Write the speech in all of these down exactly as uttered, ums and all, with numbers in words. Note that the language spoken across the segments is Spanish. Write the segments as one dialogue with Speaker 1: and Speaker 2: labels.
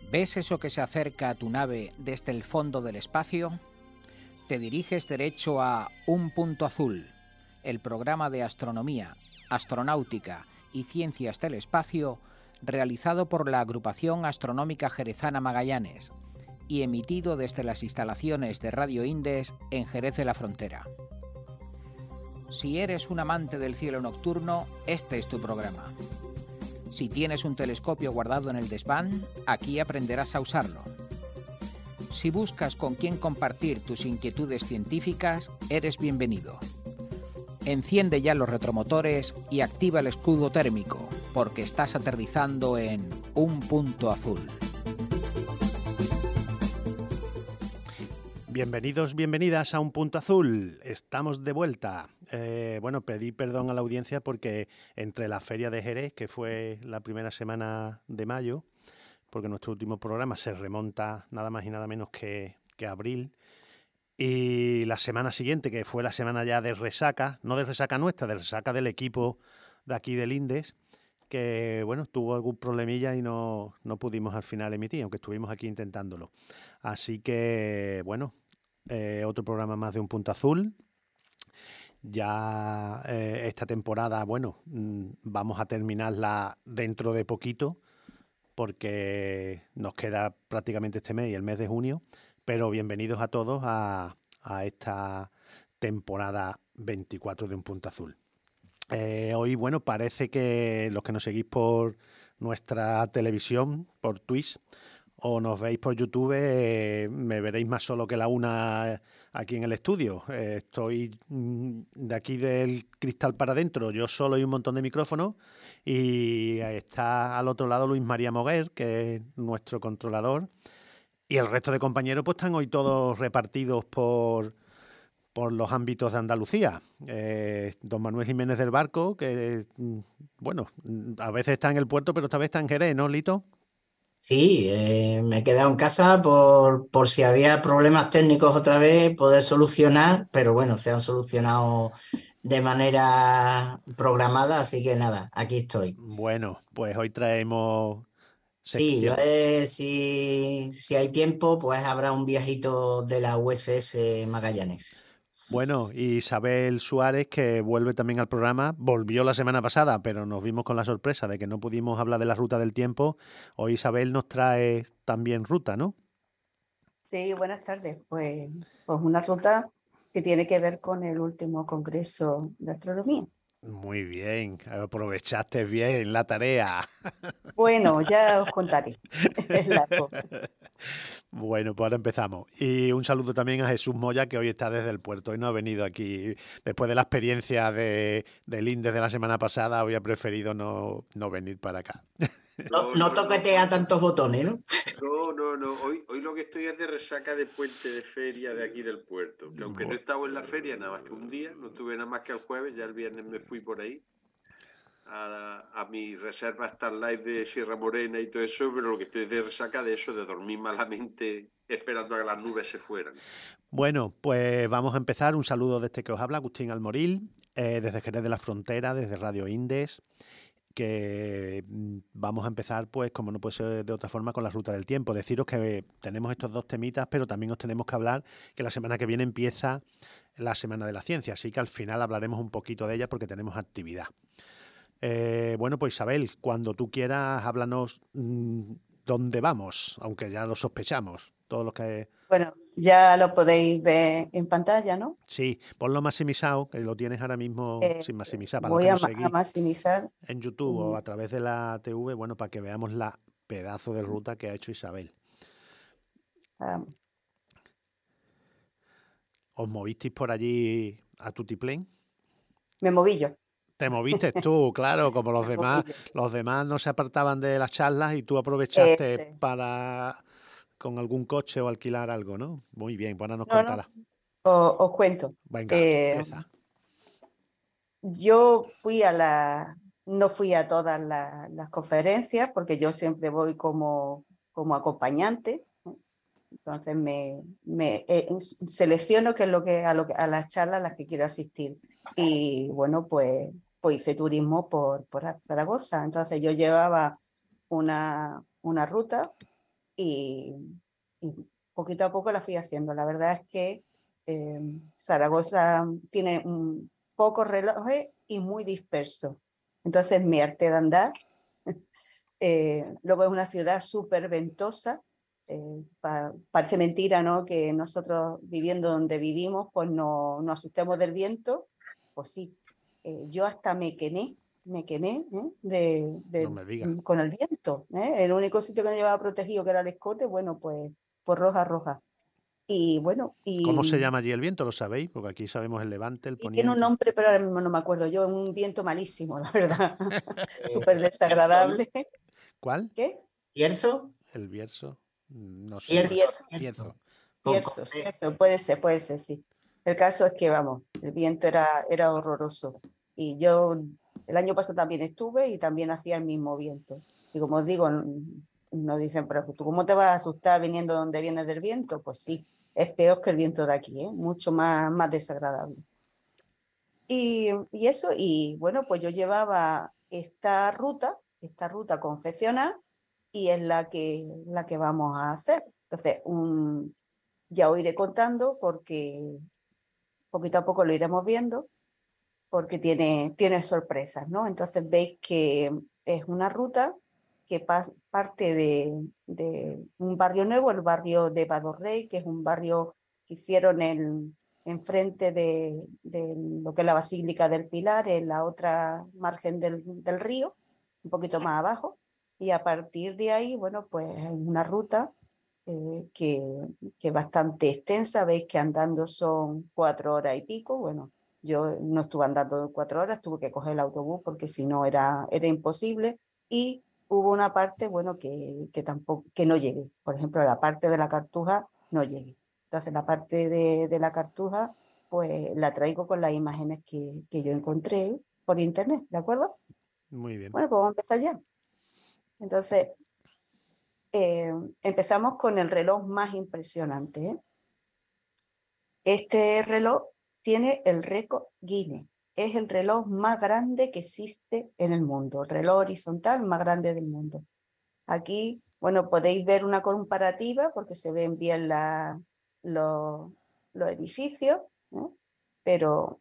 Speaker 1: ¿Ves eso que se acerca a tu nave desde el fondo del espacio? Te diriges derecho a Un Punto Azul, el programa de astronomía, astronáutica y ciencias del espacio realizado por la Agrupación Astronómica Jerezana Magallanes y emitido desde las instalaciones de Radio Indes en Jerez de la Frontera. Si eres un amante del cielo nocturno, este es tu programa. Si tienes un telescopio guardado en el desván, aquí aprenderás a usarlo. Si buscas con quién compartir tus inquietudes científicas, eres bienvenido. Enciende ya los retromotores y activa el escudo térmico, porque estás aterrizando en Un Punto Azul.
Speaker 2: Bienvenidos, bienvenidas a Un Punto Azul. Estamos de vuelta. Eh, bueno, pedí perdón a la audiencia porque entre la Feria de Jerez, que fue la primera semana de mayo, porque nuestro último programa se remonta nada más y nada menos que, que a abril, y la semana siguiente, que fue la semana ya de resaca, no de resaca nuestra, de resaca del equipo de aquí del Indes, que bueno, tuvo algún problemilla y no, no pudimos al final emitir, aunque estuvimos aquí intentándolo. Así que, bueno, eh, otro programa más de Un Punto Azul. Ya eh, esta temporada, bueno, mmm, vamos a terminarla dentro de poquito, porque nos queda prácticamente este mes y el mes de junio, pero bienvenidos a todos a, a esta temporada veinticuatro de Un Punto Azul. Eh, hoy, bueno, parece que los que nos seguís por nuestra televisión, por Twitch, o nos veis por YouTube, eh, me veréis más solo que la una aquí en el estudio. Eh, estoy mm, de aquí del cristal para adentro, yo solo y un montón de micrófonos, y está al otro lado Luis María Moguer, que es nuestro controlador, y el resto de compañeros pues están hoy todos repartidos por... por los ámbitos de Andalucía. Eh, don Manuel Jiménez del Barco, que, bueno, a veces está en el puerto, pero esta vez está en Jerez, ¿no, Lito?
Speaker 3: Sí, eh, me he quedado en casa por, por si había problemas técnicos otra vez, poder solucionar, pero bueno, se han solucionado de manera programada, así que nada, aquí estoy.
Speaker 2: Bueno, pues hoy traemos
Speaker 3: Sí, yo,
Speaker 2: sección.
Speaker 3: eh, si, si hay tiempo, pues habrá un viajito de la U S S Magallanes.
Speaker 2: Bueno, y Isabel Suárez, que vuelve también al programa, volvió la semana pasada, pero nos vimos con la sorpresa de que no pudimos hablar de la ruta del tiempo. Hoy Isabel nos trae también ruta, ¿no?
Speaker 4: Sí, buenas tardes. Pues, pues una ruta que tiene que ver con el último Congreso de Astronomía.
Speaker 2: Muy bien, aprovechaste bien la tarea.
Speaker 4: Bueno, ya os contaré. Es largo.
Speaker 2: Bueno, pues ahora empezamos. Y un saludo también a Jesús Moya, que hoy está desde el puerto y no ha venido aquí. Después de la experiencia de, del Indes de la semana pasada, hoy ha preferido no, no venir para acá.
Speaker 3: No, no toquetea tantos botones, ¿no?
Speaker 5: No, no, no. Hoy, hoy lo que estoy es de resaca de puente de feria de aquí del puerto. Que aunque no he estado en la feria nada más que un día, no estuve nada más que el jueves, ya el viernes me fui por ahí a, a mi reserva Starlight de Sierra Morena y todo eso, pero lo que estoy de resaca de eso, de dormir malamente esperando a que las nubes se fueran.
Speaker 2: Bueno, pues vamos a empezar. Un saludo desde que os habla, Agustín Almoril, eh, desde Jerez de la Frontera, desde Radio Indes, que vamos a empezar, pues, como no puede ser de otra forma, con la ruta del tiempo. Deciros que tenemos estos dos temitas, pero también os tenemos que hablar que la semana que viene empieza la Semana de la Ciencia, así que al final hablaremos un poquito de ella porque tenemos actividad. Eh, bueno, pues Isabel, cuando tú quieras, háblanos mmm, dónde vamos, aunque ya lo sospechamos, todos los que...
Speaker 4: Bueno, ya lo podéis ver en pantalla, ¿no?
Speaker 2: Sí, ponlo maximizado, que lo tienes ahora mismo
Speaker 4: Eh,
Speaker 2: sin maximizar, para los
Speaker 4: voy
Speaker 2: que
Speaker 4: a,
Speaker 2: nos
Speaker 4: ma- a
Speaker 2: seguís
Speaker 4: maximizar.
Speaker 2: en YouTube o a través de la T V, bueno, para que veamos la pedazo de ruta que ha hecho Isabel.
Speaker 4: Um,
Speaker 2: ¿Os movisteis por allí a tutiplén?
Speaker 4: me moví yo.
Speaker 2: Te moviste tú, claro, como los
Speaker 4: Me
Speaker 2: demás,
Speaker 4: moví yo.
Speaker 2: los demás no se apartaban de las charlas y tú aprovechaste
Speaker 4: Ese.
Speaker 2: para con algún coche o alquilar algo, ¿no? Muy bien, pues ahora nos
Speaker 4: No,
Speaker 2: contarás.
Speaker 4: no, os, os cuento.
Speaker 2: Venga,
Speaker 4: Eh,
Speaker 2: empieza.
Speaker 4: yo fui a la, no fui a todas la- las conferencias porque yo siempre voy como, como acompañante, ¿no? Entonces me, me eh, selecciono qué es lo que a, lo que a las charlas a las que quiero asistir. Y bueno, pues, pues hice turismo por, por Zaragoza. Entonces yo llevaba una, una ruta y, y poquito a poco la fui haciendo. La verdad es que eh, Zaragoza tiene un, pocos relojes y muy dispersos. Entonces me harté de andar. Eh, luego es una ciudad súper ventosa. Eh, pa, parece mentira, ¿no?, que nosotros viviendo donde vivimos pues no nos asustemos del viento. Pues sí, eh, yo hasta me quemé, me quemé ¿eh? de, de,
Speaker 2: No me digas.
Speaker 4: con el viento. ¿eh? El único sitio que no llevaba protegido, que era el escote, bueno, pues, pues roja, roja. Y bueno, y
Speaker 2: ¿Cómo se llama allí el viento? ¿Lo sabéis? Porque aquí sabemos el levante, el
Speaker 4: y tiene un
Speaker 2: poniente.
Speaker 4: nombre, pero ahora mismo no me acuerdo yo, un viento malísimo, la verdad. Súper desagradable.
Speaker 2: ¿Cuál?
Speaker 4: ¿Qué?
Speaker 3: ¿Cierzo?
Speaker 2: El Bierzo. No sé.
Speaker 3: Cierzo.
Speaker 4: Cierzo.
Speaker 2: Bierzo.
Speaker 4: Cierzo, cierzo, puede ser, puede ser, sí. El caso es que, vamos, el viento era, era horroroso. Y yo el año pasado también estuve y también hacía el mismo viento. Y como os digo, nos dicen, pero ¿tú cómo te vas a asustar viniendo donde vienes del viento? Pues sí, es peor que el viento de aquí, ¿eh? Mucho más, más desagradable. Y, y eso, y bueno, pues yo llevaba esta ruta, esta ruta confeccionada, y es la que, la que vamos a hacer. Entonces, un, ya os iré contando porque poquito a poco lo iremos viendo, porque tiene, tiene sorpresas, ¿no? Entonces veis que es una ruta que parte de, de un barrio nuevo, el barrio de Badorrey, que es un barrio que hicieron en, enfrente de, de lo que es la Basílica del Pilar, en la otra margen del, del río, un poquito más abajo, y a partir de ahí, bueno, pues es una ruta eh, que, que es bastante extensa. Veis que andando son cuatro horas y pico. Bueno, yo no estuve andando cuatro horas, tuve que coger el autobús porque si no era, era imposible. Y hubo una parte, bueno, que, que tampoco, que no llegué. Por ejemplo, la parte de la Cartuja no llegué. Entonces, la parte de, de la Cartuja, pues la traigo con las imágenes que, que yo encontré por internet, ¿de acuerdo?
Speaker 2: Muy bien.
Speaker 4: Bueno, pues vamos a empezar ya. Entonces, eh, empezamos con el reloj más impresionante, ¿eh? Este reloj tiene el récord Guinness. Es el reloj más grande que existe en el mundo, el reloj horizontal más grande del mundo. Aquí, bueno, podéis ver una comparativa porque se ven bien la, los, los edificios, ¿eh? Pero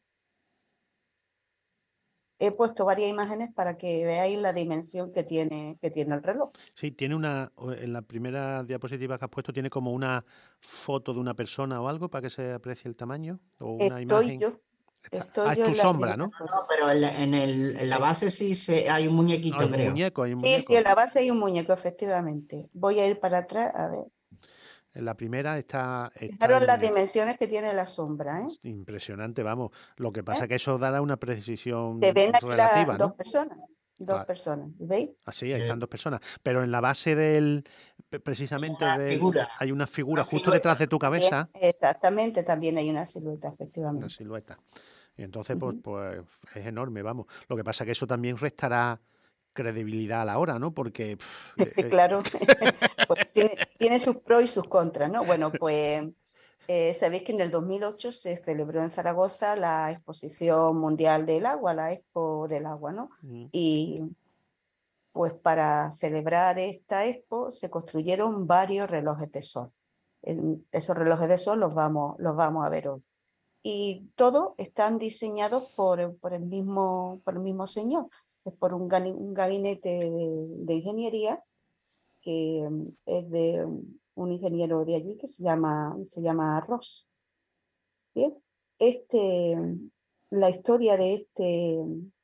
Speaker 4: he puesto varias imágenes para que veáis la dimensión que tiene, que tiene el reloj.
Speaker 2: Sí, tiene una, en la primera diapositiva que has puesto, tiene como una foto de una persona o algo para que se aprecie el tamaño, o una
Speaker 4: Estoy
Speaker 2: imagen.
Speaker 4: yo,
Speaker 2: Está-
Speaker 4: estoy
Speaker 2: ah, es
Speaker 4: yo
Speaker 2: tu
Speaker 4: en la
Speaker 2: sombra,
Speaker 4: primera
Speaker 2: ¿no?
Speaker 4: foto.
Speaker 3: No, pero en la, en el, en la
Speaker 2: Eh,
Speaker 3: base sí se, hay un muñequito,
Speaker 2: hay un
Speaker 3: creo.
Speaker 2: muñeco, hay un
Speaker 4: Sí,
Speaker 2: muñeco.
Speaker 4: sí, en la base hay un muñeco, efectivamente. Voy a ir para atrás, a ver.
Speaker 2: En la primera está, está el
Speaker 4: Fijaros las
Speaker 2: muñeco.
Speaker 4: dimensiones que tiene la sombra, ¿eh?
Speaker 2: Impresionante, vamos. Lo que pasa
Speaker 4: ¿Eh?
Speaker 2: es que eso dará una precisión
Speaker 4: Se ven aquí
Speaker 2: relativa,
Speaker 4: las
Speaker 2: ¿no?
Speaker 4: dos personas, dos
Speaker 2: Claro.
Speaker 4: personas, ¿veis?
Speaker 2: Así, ahí
Speaker 3: Eh,
Speaker 2: están dos personas. Pero en la base del, pe- precisamente
Speaker 3: una
Speaker 2: del,
Speaker 3: figura,
Speaker 2: hay una figura
Speaker 3: una
Speaker 2: justo
Speaker 3: silueta.
Speaker 2: detrás de tu
Speaker 4: También,
Speaker 2: cabeza,
Speaker 4: exactamente, también hay una silueta,
Speaker 2: una
Speaker 4: efectivamente.
Speaker 2: silueta. Y entonces, pues,
Speaker 4: Uh-huh.
Speaker 2: pues es enorme, vamos. Lo que pasa es que eso también restará credibilidad a la hora, ¿no? Porque pff, eh,
Speaker 4: Claro, pues tiene, tiene sus pros y sus contras, ¿no? Bueno, pues eh, sabéis que en el dos mil ocho se celebró en Zaragoza la Exposición Mundial del Agua, la Expo del Agua, ¿no?
Speaker 2: mm,
Speaker 4: Y pues para celebrar esta expo se construyeron varios relojes de sol. En esos relojes de sol los vamos, los vamos a ver hoy. Y todos están diseñados por, por, el, mismo, por el mismo señor. Es por un, un gabinete de, de ingeniería que es de un ingeniero de allí que se llama, se llama Ross. Bien, este, la historia de este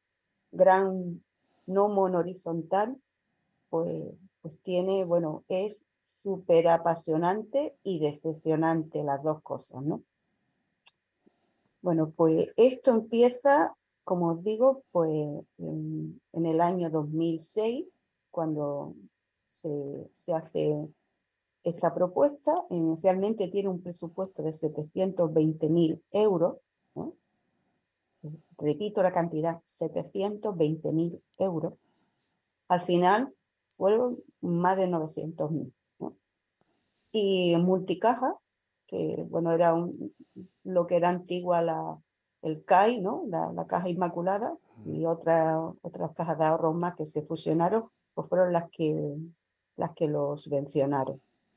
Speaker 4: gran gnomo horizontal pues, pues tiene, bueno, es súper apasionante y decepcionante las dos cosas, ¿no? Bueno, pues esto empieza, como os digo, pues en, en el año dos mil seis, cuando se, se hace esta propuesta. Inicialmente tiene un presupuesto de setecientos veinte mil euros, ¿no? Repito la cantidad, setecientos veinte mil euros. Al final fueron más de novecientos mil, ¿no? Y multicaja, que bueno, era un, lo que era antigua la, el C A I, ¿no? La, la caja inmaculada, y otra, otras cajas de ahorros más que se fusionaron, pues fueron las que, las que lo subvencionaron.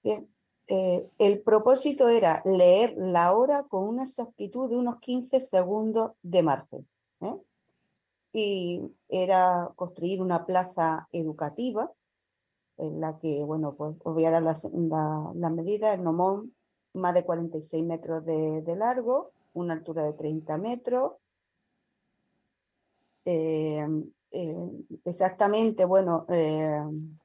Speaker 4: Bien, eh, el propósito era leer la hora con una exactitud de unos quince segundos de margen, ¿eh? Y era construir una plaza educativa en la que, bueno, pues os voy a dar las la, la medidas. El gnomón, más de cuarenta y seis metros de, de largo, una altura de treinta metros. Eh, eh, exactamente, bueno, eh,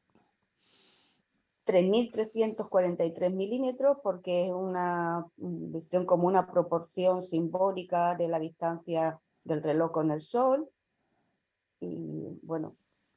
Speaker 4: tres mil trescientos cuarenta y tres milímetros, porque es una visión como una proporción simbólica de la distancia del reloj con el sol. Y bueno,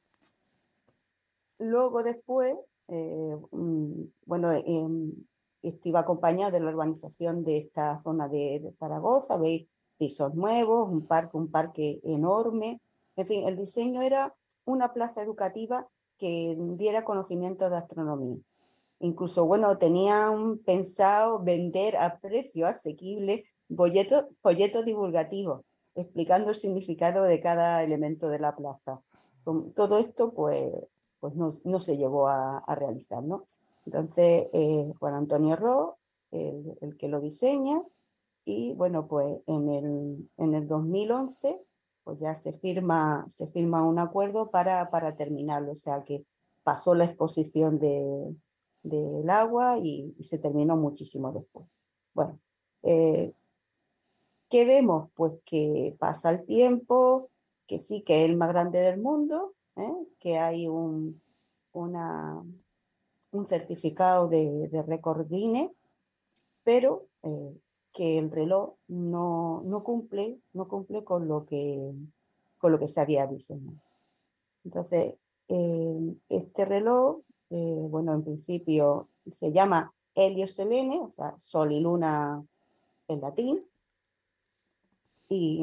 Speaker 4: luego después, eh, bueno, eh, esto iba acompañado de la urbanización de esta zona de, de Zaragoza. Veis pisos nuevos, un parque, un parque enorme. En fin, el diseño era una plaza educativa que diera conocimiento de astronomía. Incluso, bueno, tenían pensado vender a precio asequible folletos, folletos divulgativos, explicando el significado de cada elemento de la plaza. Con todo esto, pues, pues no, no se llegó a, a realizar, ¿no? Entonces, eh, Juan Antonio Ros, el, el que lo diseña, y bueno, pues en el, en el dos mil once, pues ya se firma, se firma un acuerdo para, para terminarlo, o sea que pasó la exposición de, del agua y, y se terminó muchísimo después. Bueno, eh, ¿qué vemos? Pues que pasa el tiempo, que sí, que es el más grande del mundo, ¿eh? Que hay un, una, un certificado de, de récord Guinness, pero eh, que el reloj no, no, cumple, no cumple con lo que, con lo que se había diseñado. Entonces, eh, este reloj, eh, bueno, en principio se llama Helio Selene, o sea, Sol y Luna en latín, y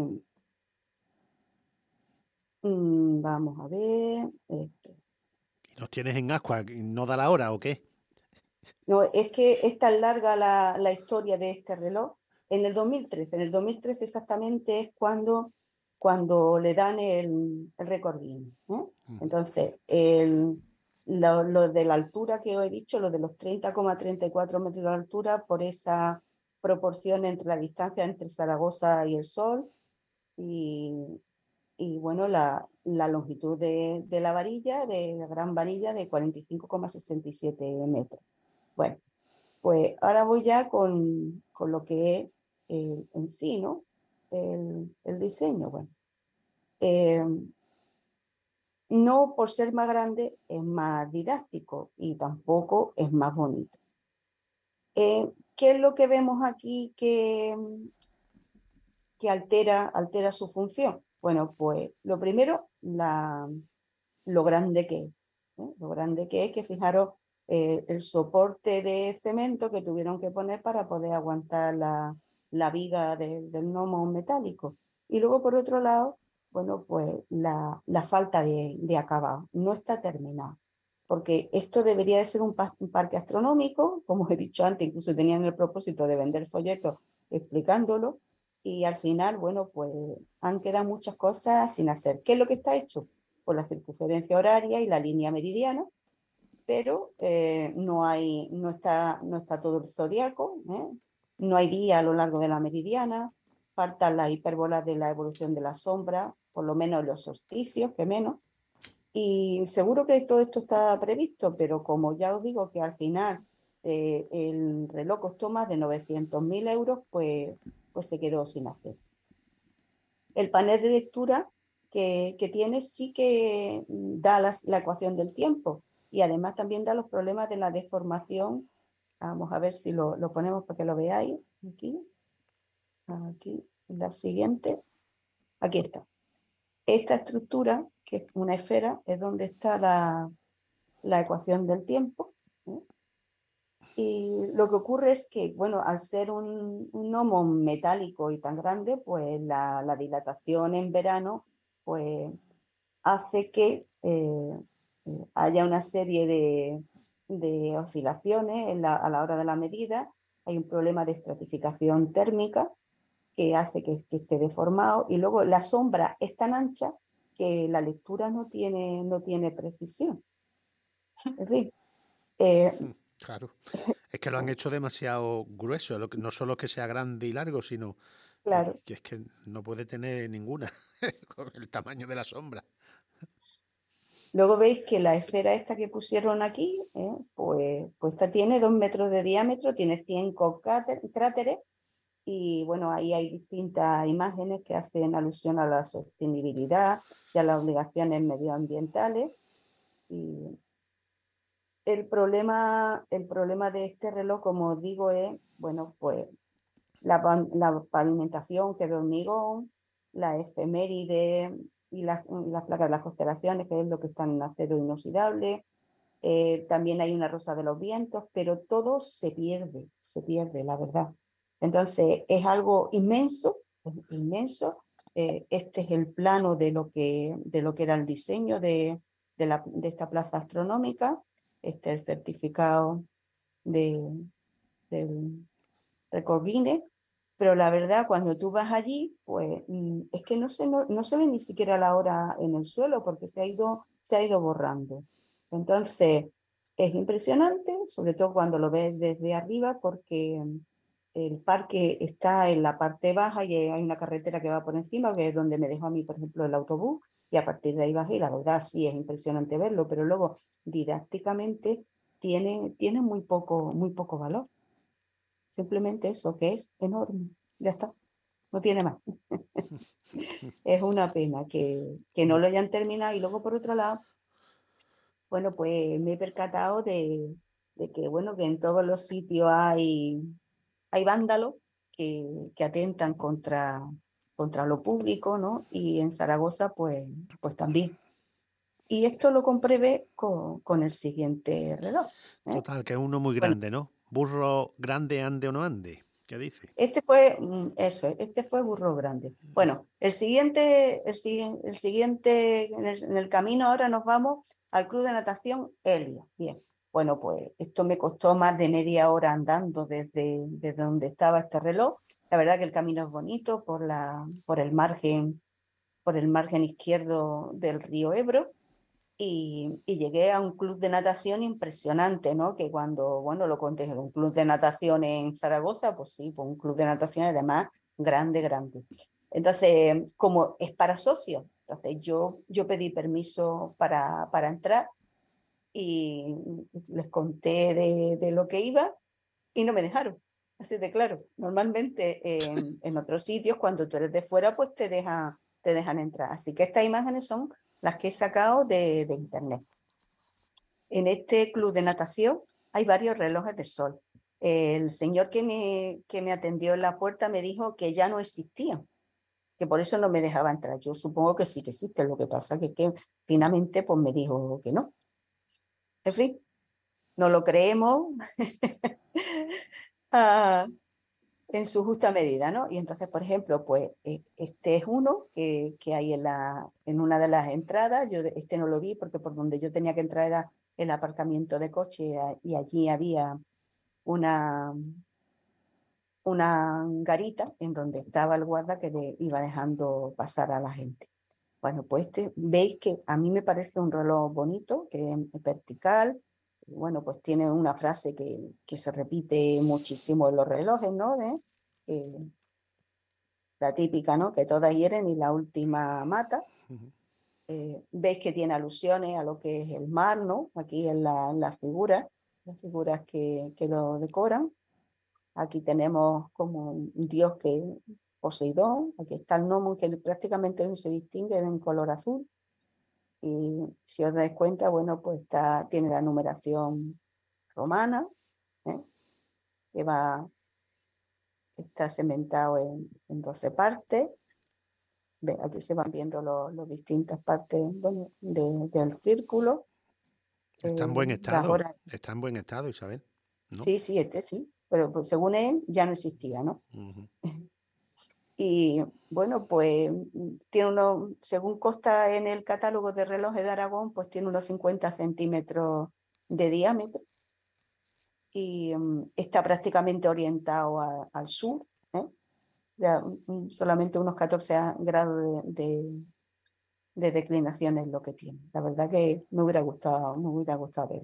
Speaker 4: mm, vamos a ver esto.
Speaker 2: ¿Los tienes en ascua? ¿No da la hora o qué?
Speaker 4: No, es que es tan larga la, la historia de este reloj. En el dos mil trece, en el dos mil trece exactamente es cuando, cuando le dan el, el récord Guinness, ¿eh? Entonces, el, lo, lo de la altura que os he dicho, lo de los treinta coma treinta y cuatro metros de altura, por esa proporción entre la distancia entre Zaragoza y el Sol, y, y bueno, la, la longitud de, de la varilla, de la gran varilla, de cuarenta y cinco coma sesenta y siete metros. Bueno, pues ahora voy ya con, con lo que es eh, en sí, ¿no? El, el diseño. Bueno, eh, no por ser más grande es más didáctico y tampoco es más bonito. Eh, ¿Qué es lo que vemos aquí que, que altera, altera su función? Bueno, pues lo primero, la, lo grande que es. ¿eh? Lo grande que es, que fijaros, eh, el soporte de cemento que tuvieron que poner para poder aguantar la, la viga de, del gnomo metálico. Y luego, por otro lado, bueno, pues la, la falta de, de acabado. No está terminado. Porque esto debería de ser un, pa un parque astronómico, como he dicho antes, incluso tenían el propósito de vender folletos explicándolo, y al final, bueno, pues han quedado muchas cosas sin hacer. ¿Qué es lo que está hecho? Por la circunferencia horaria y la línea meridiana, pero eh, no, hay, no, está, no está todo el zodiaco, ¿eh? No hay día a lo largo de la meridiana, faltan las hipérbolas de la evolución de la sombra, por lo menos los solsticios, que menos, y seguro que todo esto está previsto, pero como ya os digo que al final eh, el reloj costó más de novecientos mil euros, pues, pues se quedó sin hacer. El panel de lectura que, que tiene sí que da las, la ecuación del tiempo y además también da los problemas de la deformación. Vamos a ver si lo, lo ponemos para que lo veáis. Aquí, aquí, la siguiente. Aquí está. Esta estructura, que es una esfera, es donde está la, la ecuación del tiempo, ¿eh? Y lo que ocurre es que, bueno, al ser un, un gnomo metálico y tan grande, pues la, la dilatación en verano, pues hace que eh, haya una serie de, de oscilaciones en la, a la hora de la medida. Hay un problema de estratificación térmica que hace que, que esté deformado, y luego la sombra es tan ancha que la lectura no tiene, no tiene precisión. En fin, eh,
Speaker 2: Claro, es que lo han hecho demasiado grueso, lo que, no solo que sea grande y largo, sino
Speaker 4: Claro.
Speaker 2: que es que no puede tener ninguna con el tamaño de la sombra.
Speaker 4: Luego veis que la esfera esta que pusieron aquí, ¿eh? pues, pues esta tiene dos metros de diámetro, tiene cinco cráteres y bueno, ahí hay distintas imágenes que hacen alusión a la sostenibilidad y a las obligaciones medioambientales. Y el problema, el problema de este reloj, como os digo, es, bueno, pues la, la pavimentación que es de hormigón, la efeméride y las, las placas de las constelaciones, que es lo que están en acero inoxidable. Eh, también hay una rosa de los vientos, pero todo se pierde, se pierde, la verdad. Entonces, es algo inmenso, inmenso. Eh, este es el plano de lo que, de lo que era el diseño de, de, la, de esta plaza astronómica. Este es el certificado de, del Record Guinness. Pero la verdad, cuando tú vas allí, pues es que no se, no, no se ve ni siquiera la hora en el suelo porque se ha ido, se ha ido borrando. Entonces, es impresionante, sobre todo cuando lo ves desde arriba, porque el parque está en la parte baja y hay una carretera que va por encima, que es donde me dejó a mí, por ejemplo, el autobús, y a partir de ahí bajé, y la verdad sí es impresionante verlo, pero luego didácticamente tiene, tiene muy, poco, muy poco valor. Simplemente eso, que es enorme. Ya está, no tiene más. Es una pena que, que no lo hayan terminado. Y luego, por otro lado, bueno, pues me he percatado de, de que, bueno, que en todos los sitios hay, hay vándalos que, que atentan contra, contra lo público, ¿no? Y en Zaragoza, pues, pues también. Y esto lo compruebe con, con el siguiente reloj. ¿eh?
Speaker 2: Total, que es uno muy
Speaker 4: Bueno,
Speaker 2: grande, ¿no? Burro grande, ande o no ande. ¿Qué dice?
Speaker 4: Este fue, eso, este fue burro grande. Bueno, el siguiente, el, el siguiente, en el, en el camino ahora nos vamos al Club de Natación Helia. Bien, bueno, pues esto me costó más de media hora andando desde, desde donde estaba este reloj. La verdad que el camino es bonito por, la, por, el margen, por el margen izquierdo del río Ebro. Y, y llegué a un club de natación impresionante, ¿no? Que cuando, bueno, lo conté, un club de natación en Zaragoza, pues sí, pues un club de natación además grande, grande. Entonces, como es para socios, entonces yo, yo pedí permiso para, para entrar y les conté de, de lo que iba y no me dejaron. Así de claro, normalmente en, en otros sitios, cuando tú eres de fuera, pues te, deja, te dejan entrar. Así que estas imágenes son las que he sacado de, de internet. En este club de natación hay varios relojes de sol. El señor que me, que me atendió en la puerta me dijo que ya no existían, que por eso no me dejaba entrar. Yo supongo que sí que existen, lo que pasa que, que finalmente pues me dijo que no. En fin, no lo creemos ah, en su justa medida, ¿no? Y entonces, por ejemplo, pues este es uno que, que hay en, la, en una de las entradas. Yo este no lo vi porque por donde yo tenía que entrar era el aparcamiento de coche y allí había una, una garita en donde estaba el guarda que de, iba dejando pasar a la gente. Bueno, pues este, veis que a mí me parece un reloj bonito, que es vertical. Bueno, pues tiene una frase que, que se repite muchísimo en los relojes, ¿no? ¿Eh? Eh, la típica, ¿no? Que todas hieren y la última mata. Eh, veis que tiene alusiones a lo que es el mar, ¿no? Aquí en las la figuras, las figuras que, que lo decoran. Aquí tenemos como un dios que es Poseidón. Aquí está el gnomo que prácticamente no se distingue en color azul. Y si os dais cuenta, bueno, pues está, tiene la numeración romana, ¿eh? que va, está cementado en, en doce partes. Ve, aquí se van viendo las distintas partes bueno, de, del círculo.
Speaker 2: Está en buen
Speaker 4: Eh, las
Speaker 2: estado,
Speaker 4: horas.
Speaker 2: está en buen estado, Isabel, ¿no?
Speaker 4: Sí, sí, este sí, pero pues, según él ya no existía, ¿no?
Speaker 2: Uh-huh.
Speaker 4: Y bueno, pues tiene uno, según consta en el catálogo de relojes de Aragón, pues tiene unos cincuenta centímetros de diámetro y um, está prácticamente orientado a, al sur, ¿eh? Ya, um, solamente unos catorce grados de, de, de declinación es lo que tiene. La verdad que me hubiera gustado, me hubiera gustado verlo.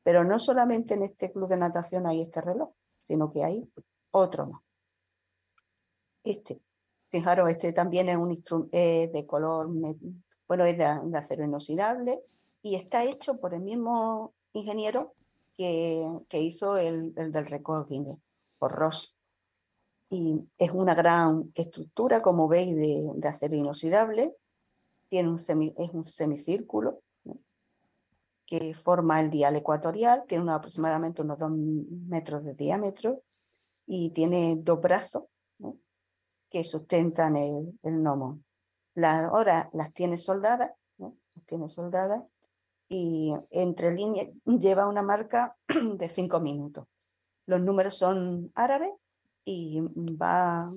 Speaker 4: Pero no solamente en este club de natación hay este reloj, sino que hay otro más. Este, fijaros, este también es un instrumento eh, de color, bueno, es de, de acero inoxidable y está hecho por el mismo ingeniero que, que hizo el, el del récord Guinness, por Ross. Y es una gran estructura, como veis, de, de acero inoxidable. Tiene un semi, es un semicírculo, ¿no?, que forma el dial ecuatorial, tiene una, aproximadamente unos dos metros de diámetro y tiene dos brazos, ¿no?, que sustentan el, el gnomo. Las horas las tiene soldadas, ¿no?, las tiene soldadas y entre líneas lleva una marca de cinco minutos. Los números son árabes y va...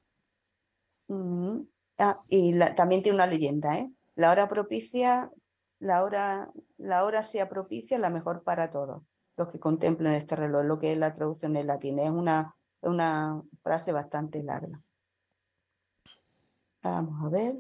Speaker 4: Mm, ah, y la, también tiene una leyenda, ¿eh? La hora propicia, la hora, la hora sea propicia, la mejor para todos los que contemplen este reloj, lo que es la traducción en latín. Es una, una frase bastante larga. Vamos a ver.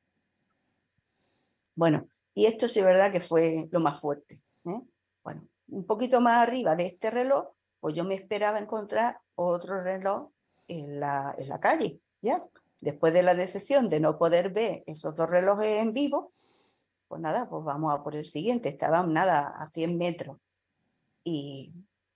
Speaker 4: Bueno, y esto sí es verdad que fue lo más fuerte, ¿eh? Bueno, un poquito más arriba de este reloj, pues yo me esperaba encontrar otro reloj en la, en la calle, ¿ya? Después de la decepción de no poder ver esos dos relojes en vivo, pues nada, pues vamos a por el siguiente. Estaban nada a cien metros y,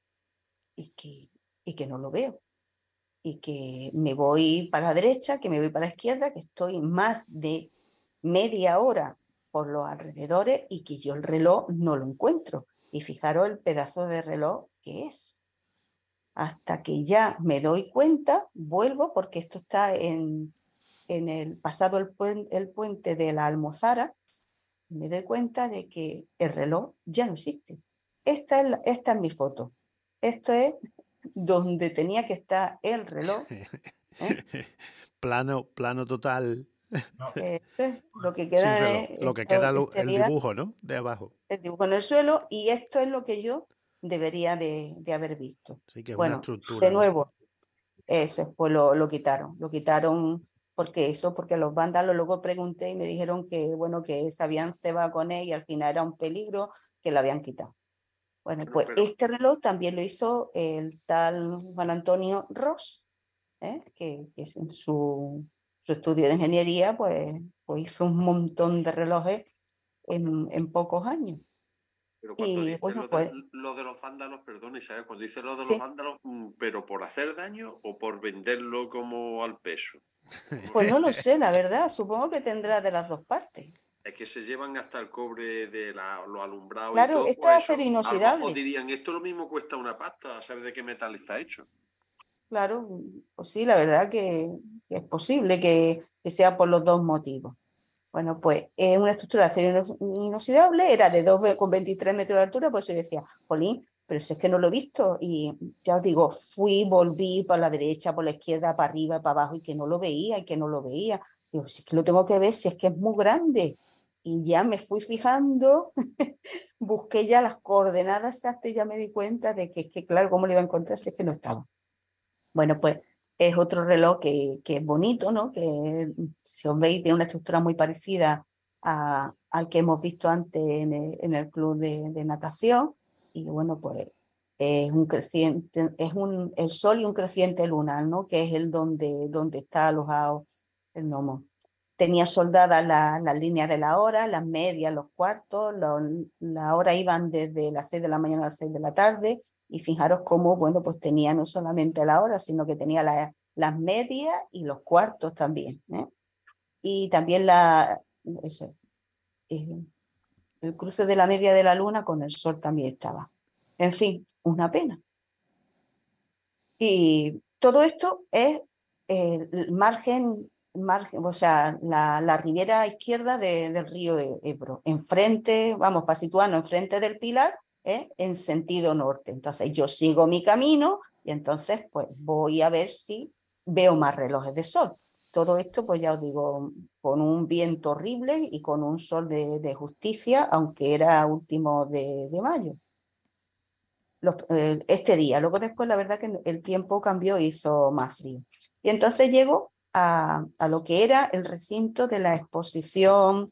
Speaker 4: y, que, y que no lo veo. Y que me voy para la derecha, que me voy para la izquierda, que estoy más de media hora por los alrededores y que yo el reloj no lo encuentro. Y fijaros el pedazo de reloj que es. Hasta que ya me doy cuenta, vuelvo, porque esto está en, en el pasado el, puen, el puente de la Almozara, me doy cuenta de que el reloj ya no existe. Esta es, la, esta es mi foto. Esto es donde tenía que estar el reloj. ¿Eh?
Speaker 2: plano, plano total.
Speaker 3: No.
Speaker 4: Esto es lo que queda,
Speaker 2: Sí,
Speaker 4: en
Speaker 2: lo, lo que
Speaker 4: esto,
Speaker 2: queda
Speaker 4: este
Speaker 2: el
Speaker 4: día,
Speaker 2: dibujo, ¿no? De abajo.
Speaker 4: el dibujo en el suelo, y esto es lo que yo debería de, de haber visto.
Speaker 2: Sí, que es
Speaker 4: bueno,
Speaker 2: una estructura,
Speaker 4: de nuevo, ¿no? Eso, pues lo, lo quitaron, lo quitaron porque eso, porque los vándalos, luego pregunté y me dijeron que, bueno, que se habían cebado con él y al final era un peligro, que lo habían quitado. Bueno,
Speaker 5: Bueno,
Speaker 4: pues
Speaker 5: pero
Speaker 4: este reloj también lo hizo el tal Juan Antonio Ross, ¿eh? que, que es en su, su estudio de ingeniería, pues, pues hizo un montón de relojes en, en pocos años.
Speaker 5: Pero cuando
Speaker 4: Y
Speaker 5: dice
Speaker 4: bueno,
Speaker 5: lo
Speaker 4: pues
Speaker 5: de, lo de los vándalos, perdón, Isabel, cuando dice lo de los
Speaker 4: sí,
Speaker 5: vándalos, mm, ¿pero por hacer daño o por venderlo como al peso?
Speaker 4: pues no lo sé, la verdad, supongo que tendrá de las dos partes.
Speaker 5: Es que se llevan hasta el cobre de la, lo alumbrado y
Speaker 4: Claro,
Speaker 5: todo,
Speaker 4: esto es
Speaker 5: pues eso.
Speaker 4: acero
Speaker 5: A lo mejor
Speaker 4: inoxidable.
Speaker 5: dirían, esto lo mismo cuesta una pasta, ¿sabes de qué metal está hecho?
Speaker 4: Claro, pues sí, la verdad que, que es posible que, que sea por los dos motivos. Bueno, pues es una estructura de acero inoxidable, era de dos con veintitrés metros de altura, pues yo decía, jolín, pero si es que no lo he visto. Y ya os digo, fui, volví por la derecha, por la izquierda, para arriba, para abajo, y que no lo veía, y que no lo veía. Digo, si es que lo tengo que ver, si es que es muy grande. Y ya me fui fijando, busqué ya las coordenadas exactas y ya me di cuenta de que es que, claro, ¿cómo lo iba a encontrar si es que no estaba? Bueno, pues es otro reloj que, que es bonito, ¿no? Que si os veis tiene una estructura muy parecida a, al que hemos visto antes en el, en el club de, de natación. Y bueno, pues es un creciente, es un, el sol y un creciente lunar, ¿no? Que es el donde, donde está alojado el gnomo. Tenía soldadas las la líneas de la hora, las medias, los cuartos, los, la hora iban desde las seis de la mañana a las seis de la tarde, y fijaros cómo, bueno, pues tenía no solamente la hora, sino que tenía la, las medias y los cuartos también, ¿eh? Y también la, eso, eh, el cruce de la media de la luna con el sol también estaba. En fin, una pena. Y todo esto es eh, el margen, margen, o sea, la, la ribera izquierda de, del río Ebro, enfrente, vamos, para situarnos enfrente del Pilar, ¿eh? En sentido norte. Entonces yo sigo mi camino y entonces pues voy a ver si veo más relojes de sol. Todo esto, pues ya os digo, con un viento horrible y con un sol de, de justicia, aunque era último de, de mayo. Los, eh, este día. Luego después la verdad que el tiempo cambió y hizo más frío. Y entonces llego a, a lo que era el recinto de la exposición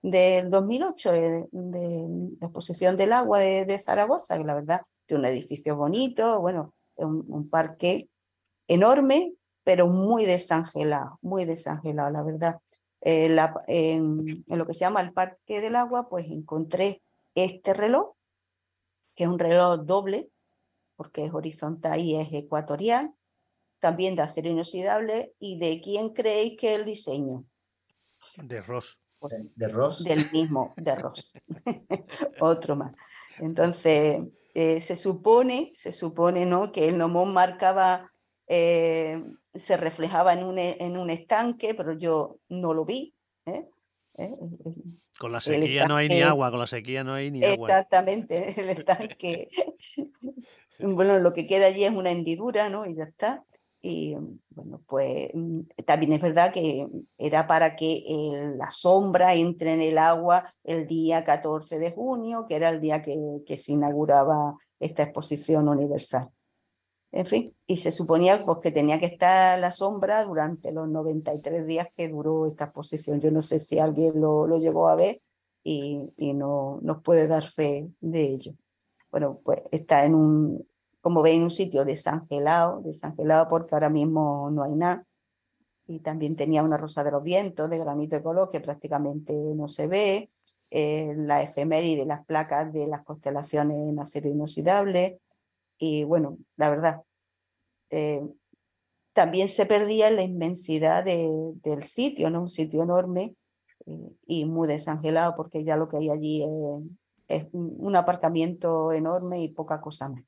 Speaker 4: del dos mil ocho, de, de la exposición del agua de, de Zaragoza, que la verdad tiene un edificio bonito, bueno, un, un parque enorme, pero muy desangelado, muy desangelado, la verdad. Eh, la, en, en lo que se llama el Parque del Agua, pues encontré este reloj, que es un reloj doble, porque es horizontal y es ecuatorial, también de acero inoxidable. ¿Y de quién creéis que es el diseño?
Speaker 2: De Ross.
Speaker 4: Pues
Speaker 3: de Ross.
Speaker 4: del mismo, de Ross. Otro más. Entonces, eh, se supone, se supone, ¿no?, que el gnomón marcaba, eh, se reflejaba en un, en un estanque, pero yo no lo vi. ¿eh? ¿Eh?
Speaker 2: Con la
Speaker 4: El
Speaker 2: sequía no hay ni
Speaker 4: estanque,
Speaker 2: agua, con la sequía no hay ni agua.
Speaker 4: exactamente, el estanque. Bueno, lo que queda allí es una hendidura, ¿no? Y ya está. Y bueno, pues también es verdad que era para que el, la sombra entre en el agua el día catorce de junio, que era el día que, que se inauguraba esta exposición universal. En fin, y se suponía pues, que tenía que estar la sombra durante los noventa y tres días que duró esta exposición. Yo no sé si alguien lo, lo llegó a ver y, y no nos puede dar fe de ello. Bueno, pues está en un, como veis, en un sitio desangelado, desangelado porque ahora mismo no hay nada. Y también tenía una rosa de los vientos de granito de color que prácticamente no se ve, eh, la efeméride, las placas de las constelaciones en acero inoxidable. Y bueno, la verdad, eh, también se perdía en la inmensidad de, del sitio, ¿no? Un sitio enorme eh, y muy desangelado porque ya lo que hay allí es, es un aparcamiento enorme y poca cosa más.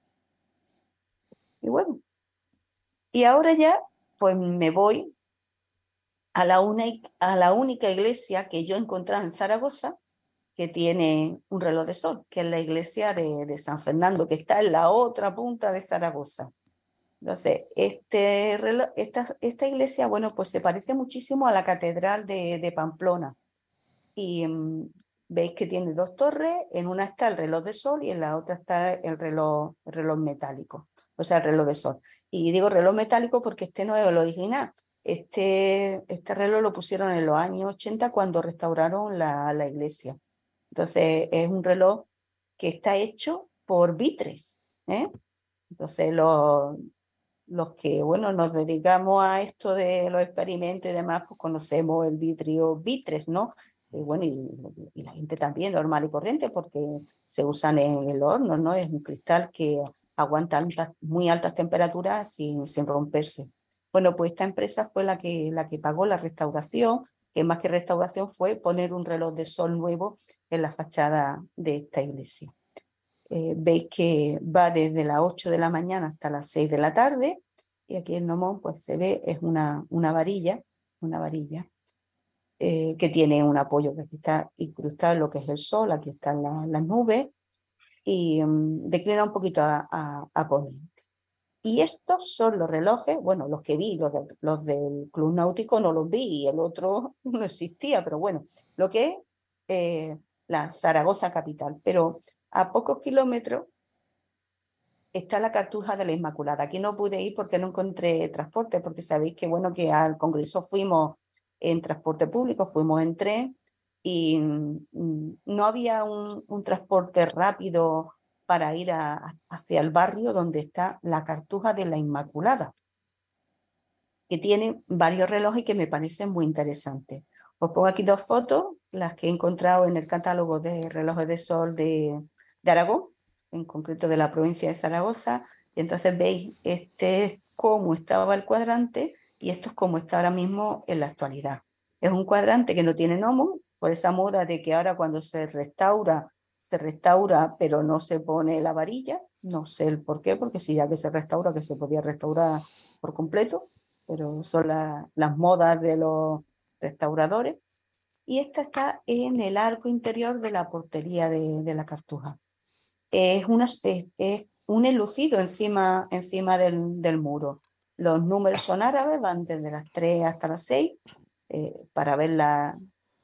Speaker 4: Y bueno, y ahora ya pues me voy a la, una, a la única iglesia que yo he encontrado en Zaragoza que tiene un reloj de sol, que es la iglesia de, de San Fernando, que está en la otra punta de Zaragoza. Entonces, este reloj, esta, esta iglesia, bueno, pues se parece muchísimo a la catedral de, de Pamplona. Y um, veis que tiene dos torres, en una está el reloj de sol y en la otra está el reloj, el reloj metálico, o sea, el reloj de sol. Y digo reloj metálico porque este no es el original. Este, este reloj lo pusieron en los años ochenta cuando restauraron la, la iglesia. Entonces, es un reloj que está hecho por vitres, ¿eh? Entonces, los, los que, bueno, nos dedicamos a esto de los experimentos y demás, pues conocemos el vitrio vitres, ¿no? Y bueno, y, y la gente también, normal y corriente, porque se usan en el horno, ¿no? Es un cristal que aguanta altas, muy altas temperaturas sin, sin romperse. Bueno, pues esta empresa fue la que, la que pagó la restauración, que más que restauración fue poner un reloj de sol nuevo en la fachada de esta iglesia. Eh, veis que va desde las ocho de la mañana hasta las seis de la tarde, y aquí el gnomón pues se ve, es una, una varilla, una varilla eh, que tiene un apoyo que aquí está incrustado en lo que es el sol, aquí están la, las nubes, y um, declina un poquito a, a, a poniente. Y estos son los relojes, bueno, los que vi, los, de, los del Club Náutico no los vi, y el otro no existía, pero bueno, lo que es eh, la Zaragoza capital, pero a pocos kilómetros está la Cartuja de la Inmaculada. Aquí no pude ir porque no encontré transporte, porque sabéis que, bueno, que al Congreso fuimos en transporte público, fuimos en tren y mm, no había un, un transporte rápido para ir a, a, hacia el barrio donde está la Cartuja de la Inmaculada, que tiene varios relojes que me parecen muy interesantes. Os pongo aquí dos fotos, las que he encontrado en el catálogo de relojes de sol de, de Aragón, en concreto de la provincia de Zaragoza, y entonces veis, este es cómo estaba el cuadrante y esto es cómo está ahora mismo en la actualidad. Es un cuadrante que no tiene gnomon, por esa moda de que ahora cuando se restaura, se restaura pero no se pone la varilla, no sé el por qué, porque si ya que se restaura, que se podía restaurar por completo, pero son la, las modas de los restauradores. Y esta está en el arco interior de la portería de, de la Cartuja. Es, una, es, es un enlucido encima, encima del, del muro. Los números son árabes, van desde las tres hasta las seis, eh, para ver la...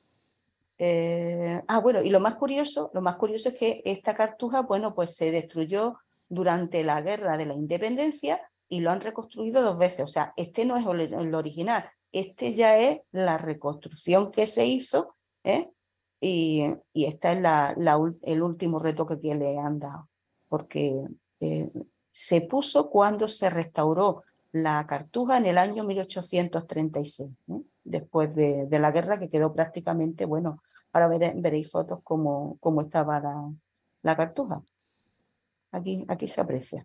Speaker 4: Eh, ah, bueno, y lo más curioso, lo más curioso es que esta Cartuja, bueno, pues se destruyó durante la Guerra de la Independencia y lo han reconstruido dos veces. O sea, este no es el original, este ya es la reconstrucción que se hizo, ¿eh? Y, y este es la, la, el último retoque que le han dado, porque eh, se puso cuando se restauró la Cartuja en el año mil ochocientos treinta y seis, ¿eh? Después de, de la guerra, que quedó prácticamente, bueno, ahora vere, veréis fotos como, como estaba la, la Cartuja. Aquí, aquí se aprecia.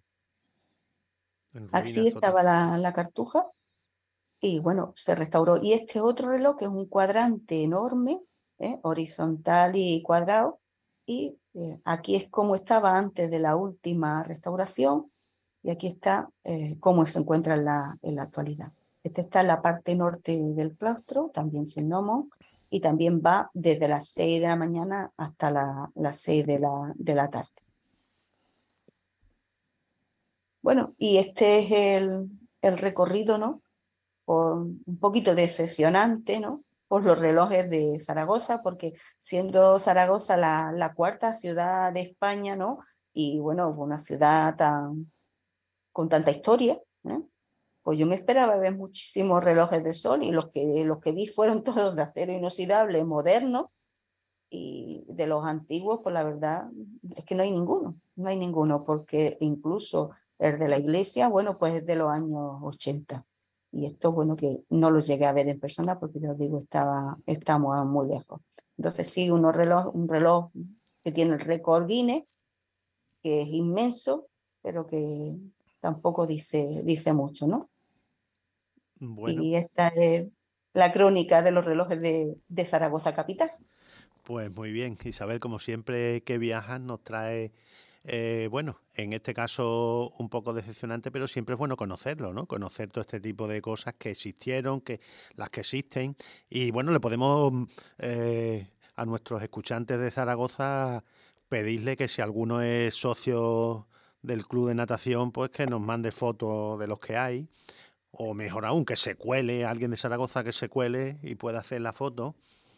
Speaker 4: Así estaba la, la Cartuja y bueno, se restauró. Y este otro reloj, que es un cuadrante enorme, ¿eh? Horizontal y cuadrado, y eh, aquí es como estaba antes de la última restauración, y aquí está eh, cómo se encuentra en la, en la actualidad. Este está en la parte norte del claustro, también sin gnomo, y también va desde las seis de la mañana hasta la, las seis de la, de la tarde. Bueno, y este es el, el recorrido, ¿no? Por un poquito decepcionante, ¿no? Por los relojes de Zaragoza, porque siendo Zaragoza la, la cuarta ciudad de España, ¿no? Y bueno, una ciudad tan, con tanta historia, ¿eh? Pues yo me esperaba ver muchísimos relojes de sol y los que, los que vi fueron todos de acero inoxidable, modernos, y de los antiguos, pues la verdad es que no hay ninguno, no hay ninguno, porque incluso el de la iglesia, bueno, pues es de los años ochenta. Y esto, bueno, que no lo llegué a ver en persona porque, ya os digo, estaba, estamos muy lejos. Entonces sí, unos reloj, un reloj que tiene el récord Guinness, que es inmenso, pero que tampoco dice, dice mucho, ¿no? Bueno. Y esta es la crónica de los relojes de, de Zaragoza capital.
Speaker 2: Pues muy bien, Isabel, como siempre que viajas nos trae, eh, bueno, en este caso un poco decepcionante, pero siempre es bueno conocerlo, ¿no? Conocer todo este tipo de cosas que existieron, que las que existen. Y bueno, le podemos eh, a nuestros escuchantes de Zaragoza pedirle que si alguno es socio del club de natación, pues que nos mande fotos de los que hay. O mejor aún, que se cuele, alguien de Zaragoza que se cuele y pueda hacer la foto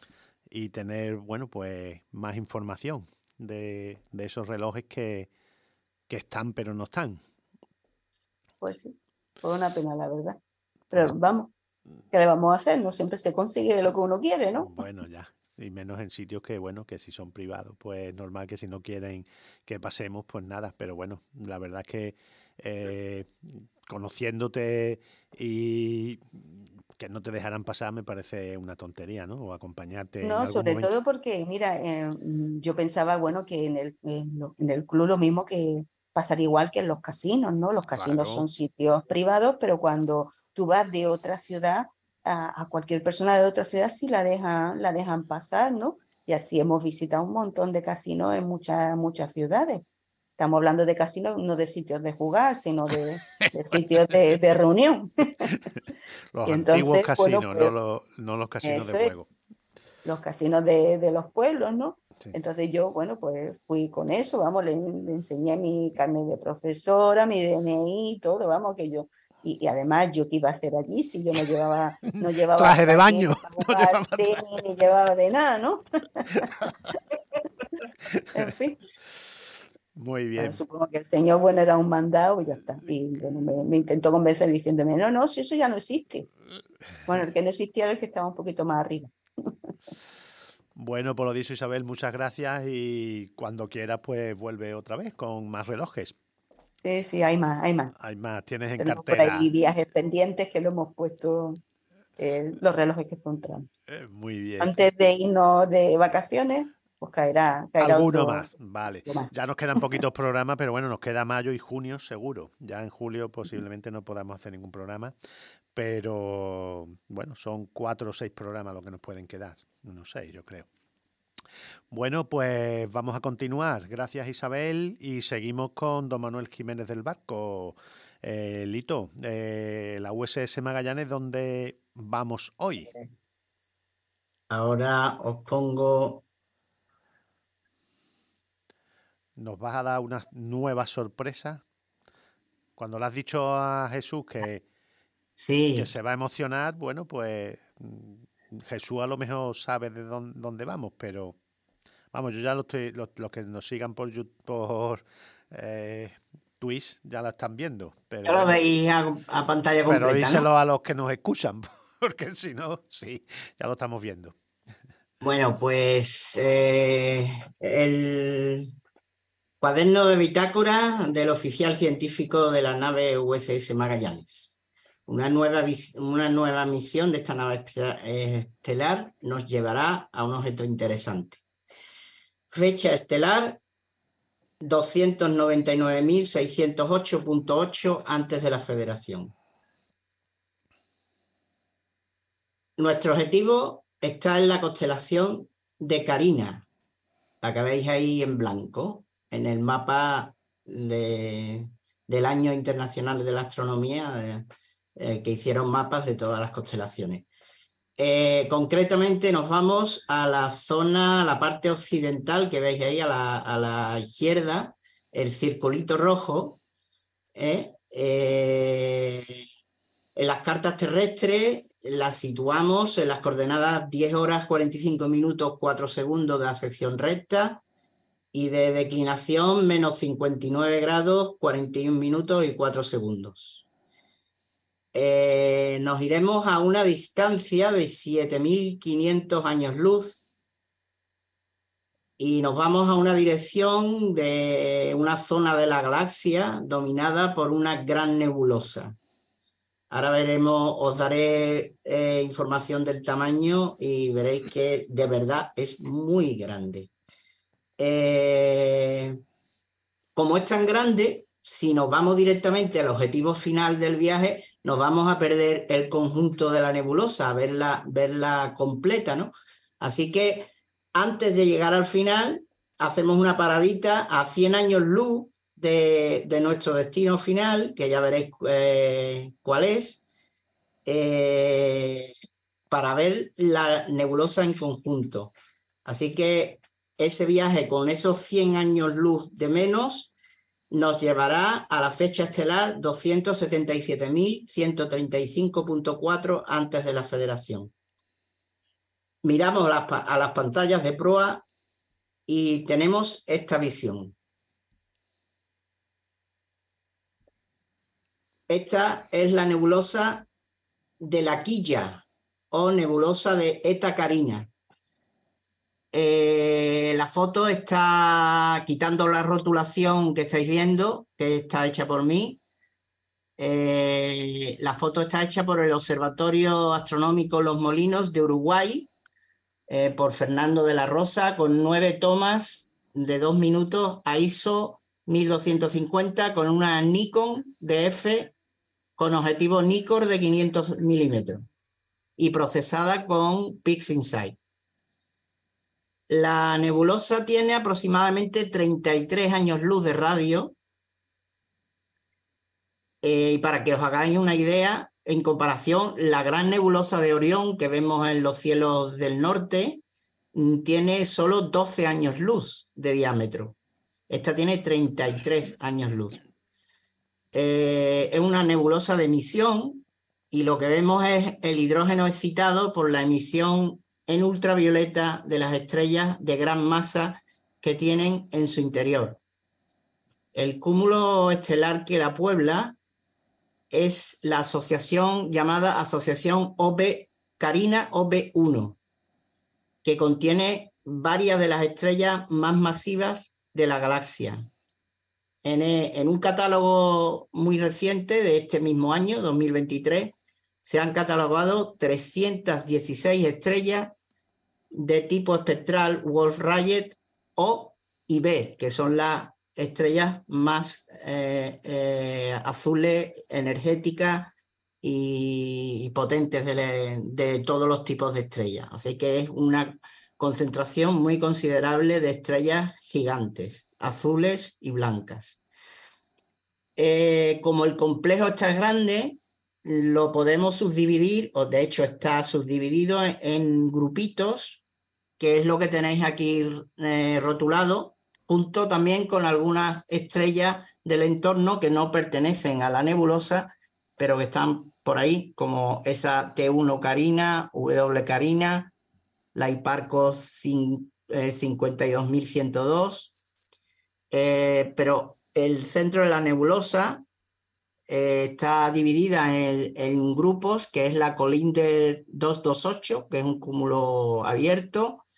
Speaker 2: y tener, bueno, pues más información de, de esos relojes que, que están pero no están.
Speaker 4: Pues sí, fue una pena, la verdad. Pero pues, vamos, ¿qué le vamos a hacer? No siempre se consigue lo que uno quiere, ¿no?
Speaker 2: Bueno, ya. Y menos en sitios que, bueno, que si son privados, pues normal que si no quieren que pasemos, pues nada. Pero bueno, la verdad es que eh, conociéndote y que no te dejarán pasar me parece una tontería, ¿no? O acompañarte
Speaker 4: no,
Speaker 2: en algún
Speaker 4: sobre
Speaker 2: momento.
Speaker 4: todo porque, mira, eh, yo pensaba, bueno, que en el, en, lo, en el club lo mismo que pasaría igual que en los casinos, ¿no? Los casinos claro. Son sitios privados, pero cuando tú vas de otra ciudad a, a cualquier persona de otra ciudad sí la dejan, la dejan pasar, ¿no? Y así hemos visitado un montón de casinos en muchas, muchas ciudades. Estamos hablando de casinos, no de sitios de jugar, sino de, de sitios de, de reunión.
Speaker 2: Los y antiguos entonces, casinos, bueno, pues, no, los, no los casinos de juego.
Speaker 4: Es, los casinos de, de los pueblos, ¿no? Sí. Entonces yo, bueno, pues fui con eso, vamos, le, le enseñé mi carnet de profesora, mi D N I, todo, vamos, que yo... Y, y además, ¿yo qué iba a hacer allí si yo no llevaba... No llevaba
Speaker 2: traje de baño.
Speaker 4: No llevaba tenis, ni llevaba de nada, ¿no? En fin.
Speaker 2: Muy bien.
Speaker 4: Bueno, supongo que el señor, bueno, era un mandado y ya está. Y bueno, me, me intentó convencer diciéndome, no, no, si eso ya no existe. Bueno, el que no existía era el que estaba un poquito más arriba.
Speaker 2: Bueno, por lo dicho, Isabel, muchas gracias y cuando quieras, pues vuelve otra vez con más relojes.
Speaker 4: Sí, sí, hay más, hay más.
Speaker 2: Hay más, tienes en
Speaker 4: Tenemos
Speaker 2: cartera.
Speaker 4: Por ahí viajes pendientes que lo hemos puesto, eh, los relojes que encontramos.
Speaker 2: Eh, muy bien.
Speaker 4: Antes de irnos de vacaciones, pues caerá, caerá
Speaker 2: alguno
Speaker 4: otro,
Speaker 2: más, vale.
Speaker 4: más.
Speaker 2: Ya nos quedan poquitos programas, pero bueno, nos queda mayo y junio seguro. Ya en julio posiblemente no podamos hacer ningún programa, pero bueno, son cuatro o seis programas lo que nos pueden quedar. Unos seis, yo creo. Bueno, pues vamos a continuar. Gracias, Isabel, y seguimos con don Manuel Jiménez del Barco. Eh, Lito, eh, la U S S Magallanes, ¿dónde vamos hoy?
Speaker 3: Ahora os pongo...
Speaker 2: ¿Nos vas a dar una nueva sorpresa? Cuando le has dicho a Jesús que,
Speaker 3: sí.
Speaker 2: que se va a emocionar, bueno, pues Jesús a lo mejor sabe de dónde, dónde vamos, pero vamos, yo ya lo estoy, los, los que nos sigan por YouTube, por eh, Twitch ya la están viendo. Pero
Speaker 3: ya lo bueno, veis a, a pantalla completa,
Speaker 2: pero díselo
Speaker 3: ¿no?
Speaker 2: a los que nos escuchan, porque si no, sí, ya lo estamos viendo.
Speaker 3: Bueno, pues eh, el cuaderno de bitácora del oficial científico de la nave U S S Magallanes. Una nueva, una nueva misión de esta nave estelar nos llevará a un objeto interesante. Fecha estelar doscientos noventa y nueve mil seiscientos ocho punto ocho antes de la Federación. Nuestro objetivo está en la constelación de Carina, la que veis ahí en blanco, en el mapa de, del Año Internacional de la Astronomía, eh, que hicieron mapas de todas las constelaciones. Eh, concretamente nos vamos a la zona, a la parte occidental, que veis ahí a la, a la izquierda, el circulito rojo. Eh, eh, en las cartas terrestres las situamos en las coordenadas diez horas cuarenta y cinco minutos cuatro segundos de la sección recta y de declinación menos cincuenta y nueve grados cuarenta y un minutos y cuatro segundos. Eh, nos iremos a una distancia de siete mil quinientos años luz y nos vamos a una dirección de una zona de la galaxia dominada por una gran nebulosa. Ahora veremos, os daré eh, información del tamaño y veréis que de verdad es muy grande. Eh, como es tan grande, si nos vamos directamente al objetivo final del viaje, nos vamos a perder el conjunto de la nebulosa, verla, verla completa, ¿no? Así que antes de llegar al final, hacemos una paradita a cien años luz de, de nuestro destino final, que ya veréis eh, cuál es, eh, para ver la nebulosa en conjunto. Así que ese viaje con esos cien años luz de menos nos llevará a la fecha estelar doscientos setenta y siete mil ciento treinta y cinco punto cuatro antes de la Federación. Miramos a las, a las pantallas de proa y tenemos esta visión. Esta es la nebulosa de la Quilla o nebulosa de Eta Carina. Eh, la foto está quitando la rotulación que estáis viendo, que está hecha por mí. Eh, la foto está hecha por el Observatorio Astronómico Los Molinos de Uruguay, eh, por Fernando de la Rosa, con nueve tomas de dos minutos a I S O mil doscientos cincuenta con una Nikon D F con objetivo Nikkor de quinientos milímetros y procesada con PixInsight. La nebulosa tiene aproximadamente treinta y tres años luz de radio. Eh, y para que os hagáis una idea, en comparación, la gran nebulosa de Orión que vemos en los cielos del norte tiene solo doce años luz de diámetro. Esta tiene treinta y tres años luz. Eh, es una nebulosa de emisión y lo que vemos es el hidrógeno excitado por la emisión en ultravioleta de las estrellas de gran masa que tienen en su interior. El cúmulo estelar que la puebla es la asociación llamada Asociación O B Carina O B uno, que contiene varias de las estrellas más masivas de la galaxia. En, en un catálogo muy reciente de este mismo año, dos mil veintitrés, se han catalogado trescientas dieciséis estrellas de tipo espectral Wolf-Rayet O y B, que son las estrellas más eh, eh, azules, energéticas y, y potentes de, le, de todos los tipos de estrellas. Así que es una concentración muy considerable de estrellas gigantes, azules y blancas. Eh, como el complejo está grande, lo podemos subdividir, o de hecho está subdividido en, en grupitos, que es lo que tenéis aquí eh, rotulado, junto también con algunas estrellas del entorno que no pertenecen a la nebulosa, pero que están por ahí, como esa T uno Carina, W Carina, la Hipparcos cincuenta y dos mil ciento dos, eh, pero el centro de la nebulosa eh, está dividida en, en grupos, que es la Colinder doscientos veintiocho, que es un cúmulo abierto,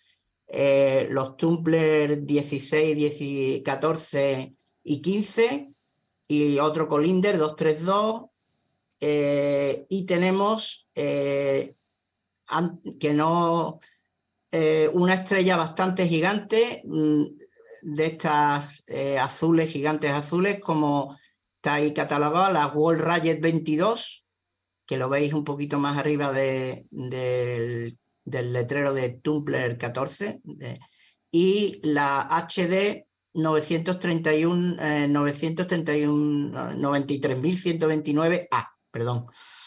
Speaker 3: eh, los Tumbler dieciséis, catorce y quince, y otro Colinder dos tres dos, eh, y tenemos eh, que no eh, una estrella bastante gigante, de estas eh, azules, gigantes azules, como está ahí catalogada, la World Rayet veintidós, que lo veis un poquito más arriba de, de, del letrero de Tumbler catorce, de, y la H D novecientos treinta y uno, eh, novecientos treinta y uno, noventa y tres mil ciento veintinueve A, perdón.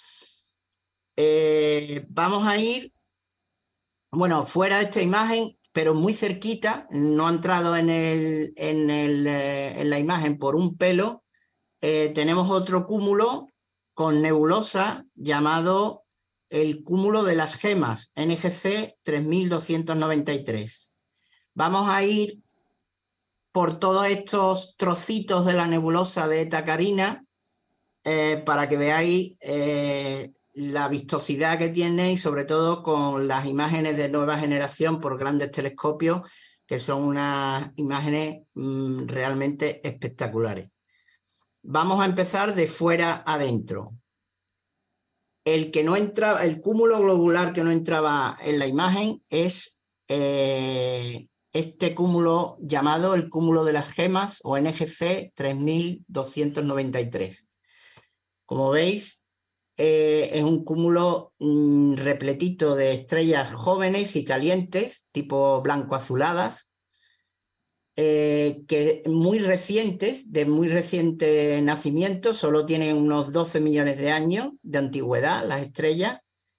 Speaker 3: Eh, vamos a ir, bueno, fuera de esta imagen, pero muy cerquita, no ha entrado en, el, en, el, eh, en la imagen por un pelo, eh, tenemos otro cúmulo con nebulosa llamado el cúmulo de las gemas, N G C tres mil doscientos noventa y tres. Vamos a ir por todos estos trocitos de la nebulosa de Eta Carina eh, para que veáis eh, la vistosidad que tiene, y sobre todo con las imágenes de nueva generación por grandes telescopios, que son unas imágenes mmm, realmente espectaculares. Vamos a empezar de fuera adentro. El que no entra, el cúmulo globular que no entraba en la imagen es eh, este cúmulo llamado el cúmulo de las gemas, o N G C tres mil doscientos noventa y tres. Como veis, eh, es un cúmulo mmm, repletito de estrellas jóvenes y calientes, tipo blanco-azuladas, eh, que muy recientes, de muy reciente nacimiento, solo tienen unos doce millones de años de antigüedad las estrellas,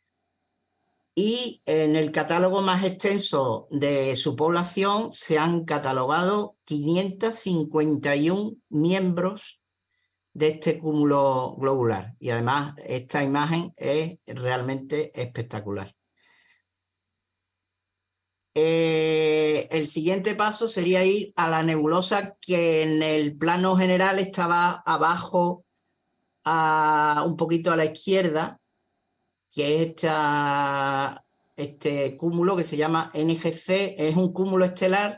Speaker 3: y en el catálogo más extenso de su población se han catalogado quinientos cincuenta y uno miembros de este cúmulo globular, y además esta imagen es realmente espectacular. Eh, el siguiente paso sería ir a la nebulosa que en el plano general estaba abajo, a, un poquito a la izquierda, que es esta, este cúmulo que se llama N G C, es un cúmulo estelar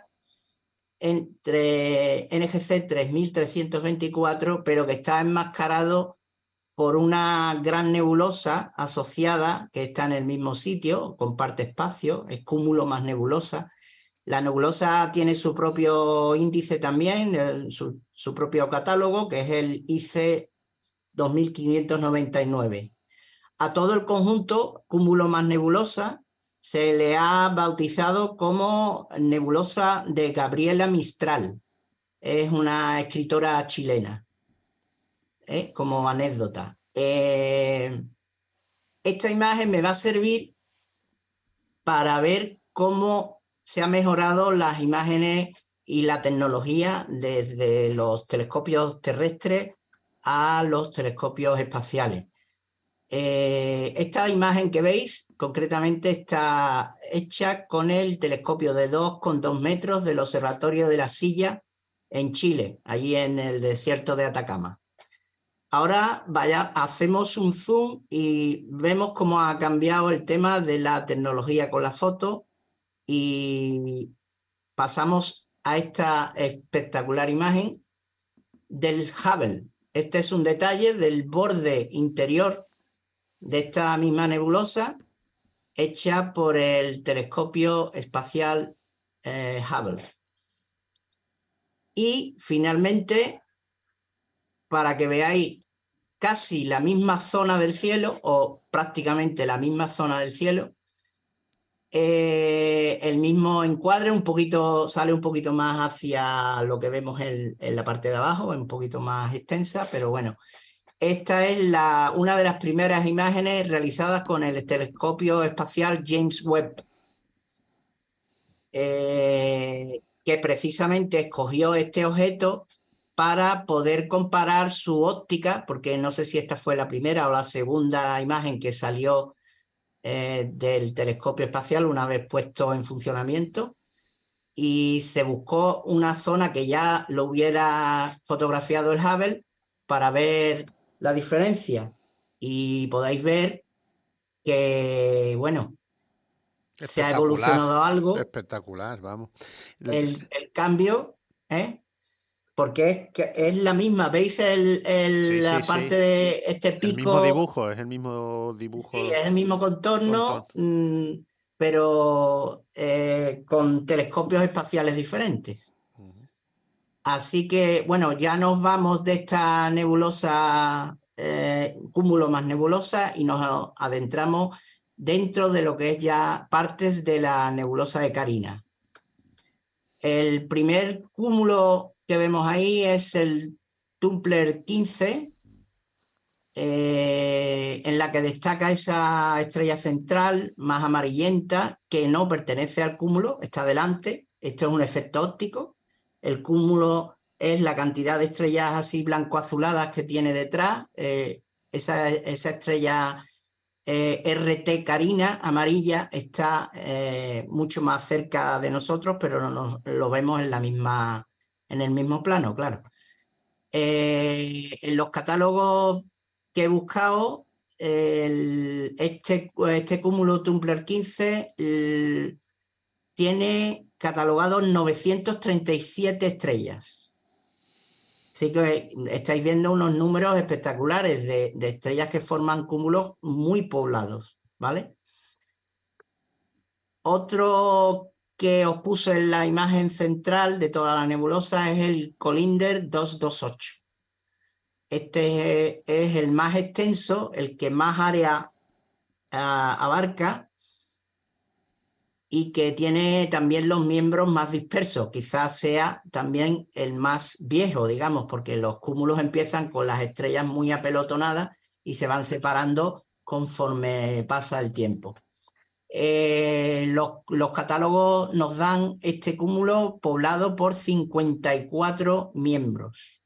Speaker 3: entre N G C tres mil trescientos veinticuatro, pero que está enmascarado por una gran nebulosa asociada que está en el mismo sitio, comparte espacio, es cúmulo más nebulosa. La nebulosa tiene su propio índice también, el, su, su propio catálogo, que es el I C dos mil quinientos noventa y nueve. A todo el conjunto, cúmulo más nebulosa, se le ha bautizado como nebulosa de Gabriela Mistral. Es una escritora chilena. ¿Eh? Como anécdota. Eh, esta imagen me va a servir para ver cómo se han mejorado las imágenes y la tecnología desde los telescopios terrestres a los telescopios espaciales. Eh, esta imagen que veis concretamente está hecha con el telescopio de dos coma dos metros del Observatorio de la Silla en Chile, allí en el desierto de Atacama. Ahora vaya, hacemos un zoom y vemos cómo ha cambiado el tema de la tecnología con la foto, y pasamos a esta espectacular imagen del Hubble. Este es un detalle del borde interior de esta misma nebulosa, hecha por el telescopio espacial eh, Hubble. Y finalmente, para que veáis casi la misma zona del cielo, o prácticamente la misma zona del cielo, eh, el mismo encuadre, un poquito, sale un poquito más hacia lo que vemos en, en la parte de abajo, un poquito más extensa, pero bueno, esta es la, una de las primeras imágenes realizadas con el telescopio espacial James Webb, eh, que precisamente escogió este objeto para poder comparar su óptica, porque no sé si esta fue la primera o la segunda imagen que salió eh, del telescopio espacial una vez puesto en funcionamiento, y se buscó una zona que ya lo hubiera fotografiado el Hubble para ver la diferencia, y podéis ver que, bueno, se ha evolucionado algo.
Speaker 2: Espectacular, vamos.
Speaker 3: El, el cambio, ¿eh? Porque es, que es la misma, ¿veis el, el,
Speaker 2: Sí,
Speaker 3: la
Speaker 2: sí,
Speaker 3: parte
Speaker 2: sí.
Speaker 3: de este pico?
Speaker 2: El mismo dibujo, es el mismo dibujo.
Speaker 3: Sí, es el mismo contorno, mmm, pero eh, con telescopios espaciales diferentes. Uh-huh. Así que, bueno, ya nos vamos de esta nebulosa, eh, cúmulo más nebulosa, y nos adentramos dentro de lo que es ya partes de la nebulosa de Carina. El primer cúmulo que vemos ahí es el Tumpler quince, eh, en la que destaca esa estrella central más amarillenta que no pertenece al cúmulo, está delante. Esto es un efecto óptico. El cúmulo es la cantidad de estrellas así blanco-azuladas que tiene detrás. Eh, esa, esa estrella eh, R T Carina amarilla está eh, mucho más cerca de nosotros, pero no nos, lo vemos en, la misma, en el mismo plano, claro. Eh, en los catálogos que he buscado, el, este, este cúmulo Tumpler quince el, tiene catalogado novecientas treinta y siete estrellas. Así que estáis viendo unos números espectaculares de, de estrellas que forman cúmulos muy poblados, ¿vale? Otro que os puse en la imagen central de toda la nebulosa es el Colinder doscientos veintiocho. Este es el más extenso, el que más área uh, abarca y que tiene también los miembros más dispersos. Quizás sea también el más viejo, digamos, porque los cúmulos empiezan con las estrellas muy apelotonadas y se van separando conforme pasa el tiempo. Eh, los, los catálogos nos dan este cúmulo poblado por cincuenta y cuatro miembros.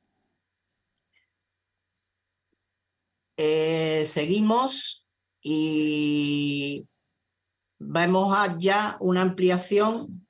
Speaker 3: Eh, seguimos y vemos ya una ampliación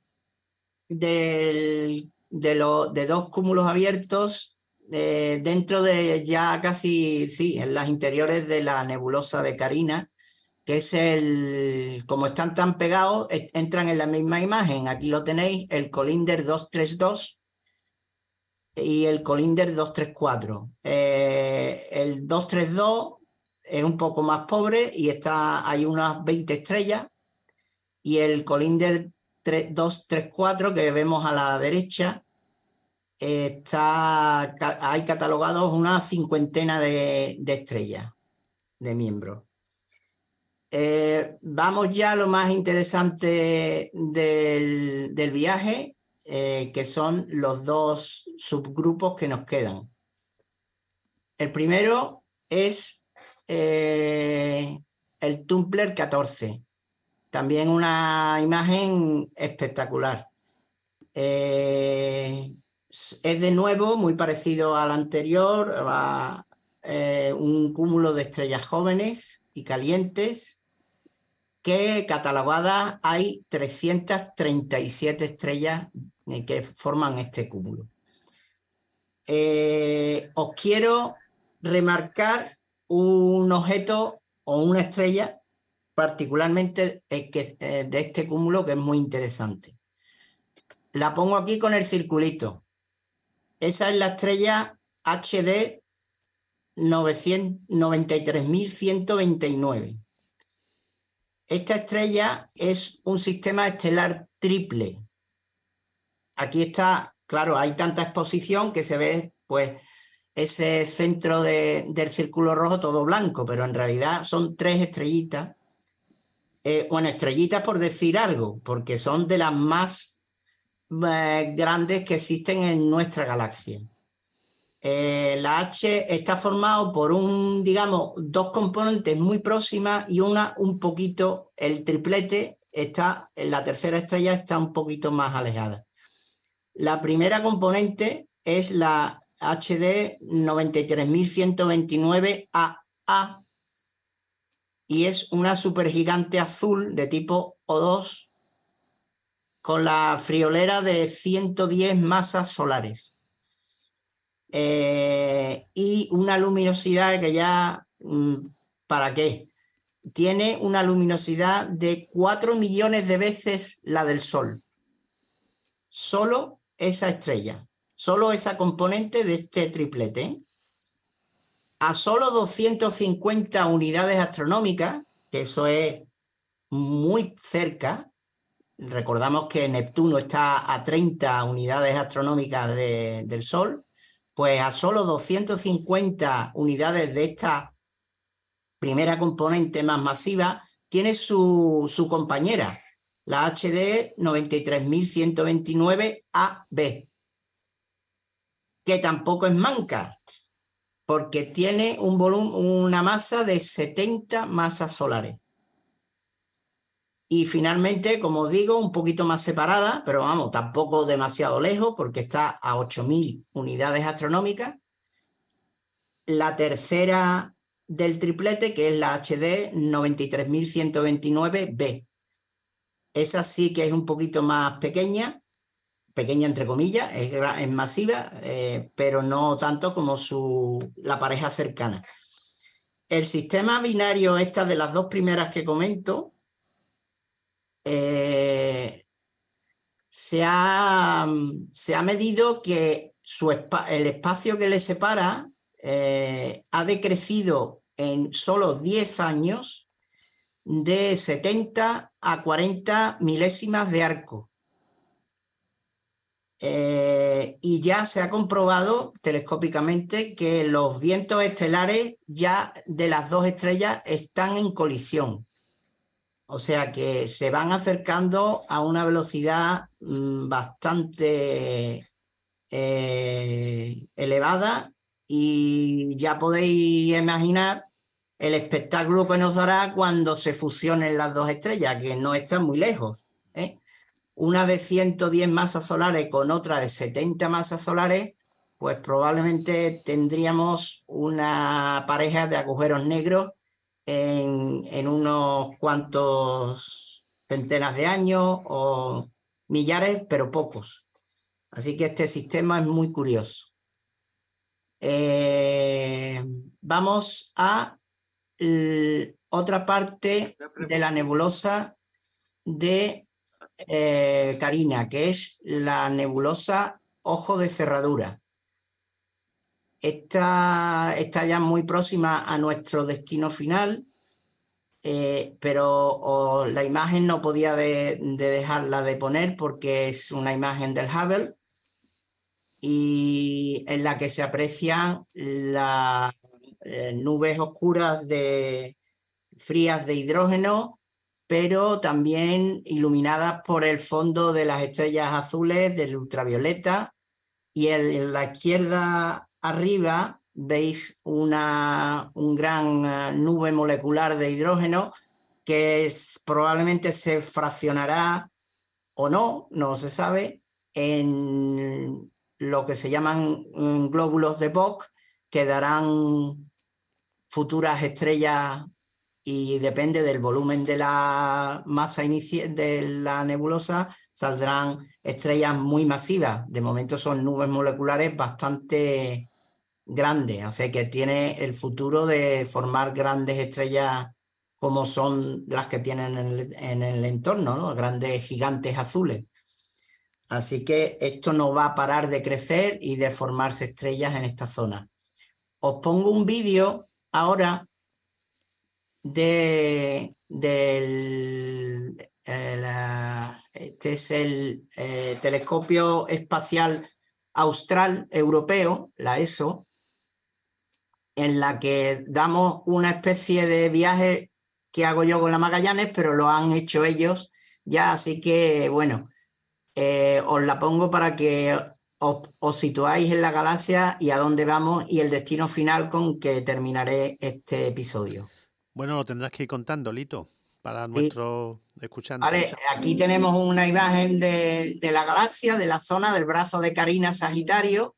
Speaker 3: del, de, lo, de dos cúmulos abiertos eh, dentro de ya casi, sí, en las interiores de la nebulosa de Carina, que es el, como están tan pegados, entran en la misma imagen. Aquí lo tenéis, el Colinder doscientos treinta y dos y el Colinder doscientos treinta y cuatro. Eh, el doscientos treinta y dos es un poco más pobre y está, hay unas veinte estrellas, y el Colinder doscientos treinta y cuatro que vemos a la derecha, está, hay catalogados una cincuentena de, de estrellas, de miembros. Eh, vamos ya a lo más interesante del, del viaje, eh, que son los dos subgrupos que nos quedan. El primero es eh, el Tumpler catorce. También una imagen espectacular. Eh, es de nuevo muy parecido al anterior, a, eh, un cúmulo de estrellas jóvenes y calientes, que catalogadas hay trescientas treinta y siete estrellas que forman este cúmulo. Eh, os quiero remarcar un objeto o una estrella particularmente que, eh, de este cúmulo, que es muy interesante. La pongo aquí con el circulito. Esa es la estrella H D noventa y tres mil ciento veintinueve. Esta estrella es un sistema estelar triple. Aquí está, claro, hay tanta exposición que se ve pues ese centro de, del círculo rojo todo blanco, pero en realidad son tres estrellitas. Eh, bueno, estrellitas por decir algo, porque son de las más eh, grandes que existen en nuestra galaxia. Eh, la H está formado por un, digamos, dos componentes muy próximas y una un poquito, el triplete está, en la tercera estrella está un poquito más alejada. La primera componente es la H D noventa y tres mil ciento veintinueve A A y es una supergigante azul de tipo O dos con la friolera de ciento diez masas solares. Eh, y una luminosidad que ya, ¿para qué? tiene una luminosidad de cuatro millones de veces la del Sol. Solo esa estrella, solo esa componente de este triplete, ¿eh? A solo doscientas cincuenta unidades astronómicas, que eso es muy cerca. Recordamos que Neptuno está a treinta unidades astronómicas de, del Sol, pues a solo doscientas cincuenta unidades de esta primera componente más masiva tiene su, su compañera, la H D noventa y tres mil ciento veintinueve A B, que tampoco es manca, porque tiene un volumen, una masa de setenta masas solares. Y finalmente, como os digo, un poquito más separada, pero vamos, tampoco demasiado lejos, porque está a ocho mil unidades astronómicas, la tercera del triplete, que es la H D noventa y tres mil ciento veintinueve B. Esa sí que es un poquito más pequeña, pequeña entre comillas, es, es masiva, eh, pero no tanto como su, la pareja cercana. El sistema binario, estas de las dos primeras que comento, eh, se, ha, se ha medido que su, el espacio que le separa eh, ha decrecido en solo diez años de setenta a cuarenta milésimas de arco. Eh, y ya se ha comprobado telescópicamente que los vientos estelares ya de las dos estrellas están en colisión. O sea que se van acercando a una velocidad mmm, bastante eh, elevada, y ya podéis imaginar el espectáculo que nos dará cuando se fusionen las dos estrellas, que no están muy lejos, ¿eh? Una de ciento diez masas solares con otra de setenta masas solares, pues probablemente tendríamos una pareja de agujeros negros en, en unos cuantos centenas de años o millares, pero pocos. Así que este sistema es muy curioso. Eh, vamos a l, otra parte de la nebulosa de eh, Carina, que es la nebulosa Ojo de Cerradura. Esta está ya muy próxima a nuestro destino final, eh, pero oh, la imagen no podía de, de dejarla de poner porque es una imagen del Hubble, y en la que se aprecian las eh, nubes oscuras de, frías de hidrógeno, pero también iluminadas por el fondo de las estrellas azules del ultravioleta. Y el, en la izquierda arriba veis una un gran uh, nube molecular de hidrógeno que es, probablemente se fraccionará o no, no se sabe, en lo que se llaman glóbulos de Bock, que darán futuras estrellas, y depende del volumen de la masa inicial de la nebulosa, saldrán estrellas muy masivas. De momento son nubes moleculares bastante grandes, o sea que tiene el futuro de formar grandes estrellas como son las que tienen en el, en el entorno, ¿no? Grandes gigantes azules. Así que esto no va a parar de crecer y de formarse estrellas en esta zona. Os pongo un vídeo ahora de del el, este es el eh, telescopio espacial austral europeo, la E S O, en la que damos una especie de viaje que hago yo con la Magallanes, pero lo han hecho ellos ya, así que bueno, eh, os la pongo para que os, os situáis en la galaxia y a dónde vamos y el destino final con que terminaré este episodio.
Speaker 2: Bueno, lo tendrás que ir contando, Lito, para nuestros sí. escuchantes.
Speaker 3: Vale, aquí tenemos una imagen de, de la galaxia, de la zona del brazo de Carina Sagitario.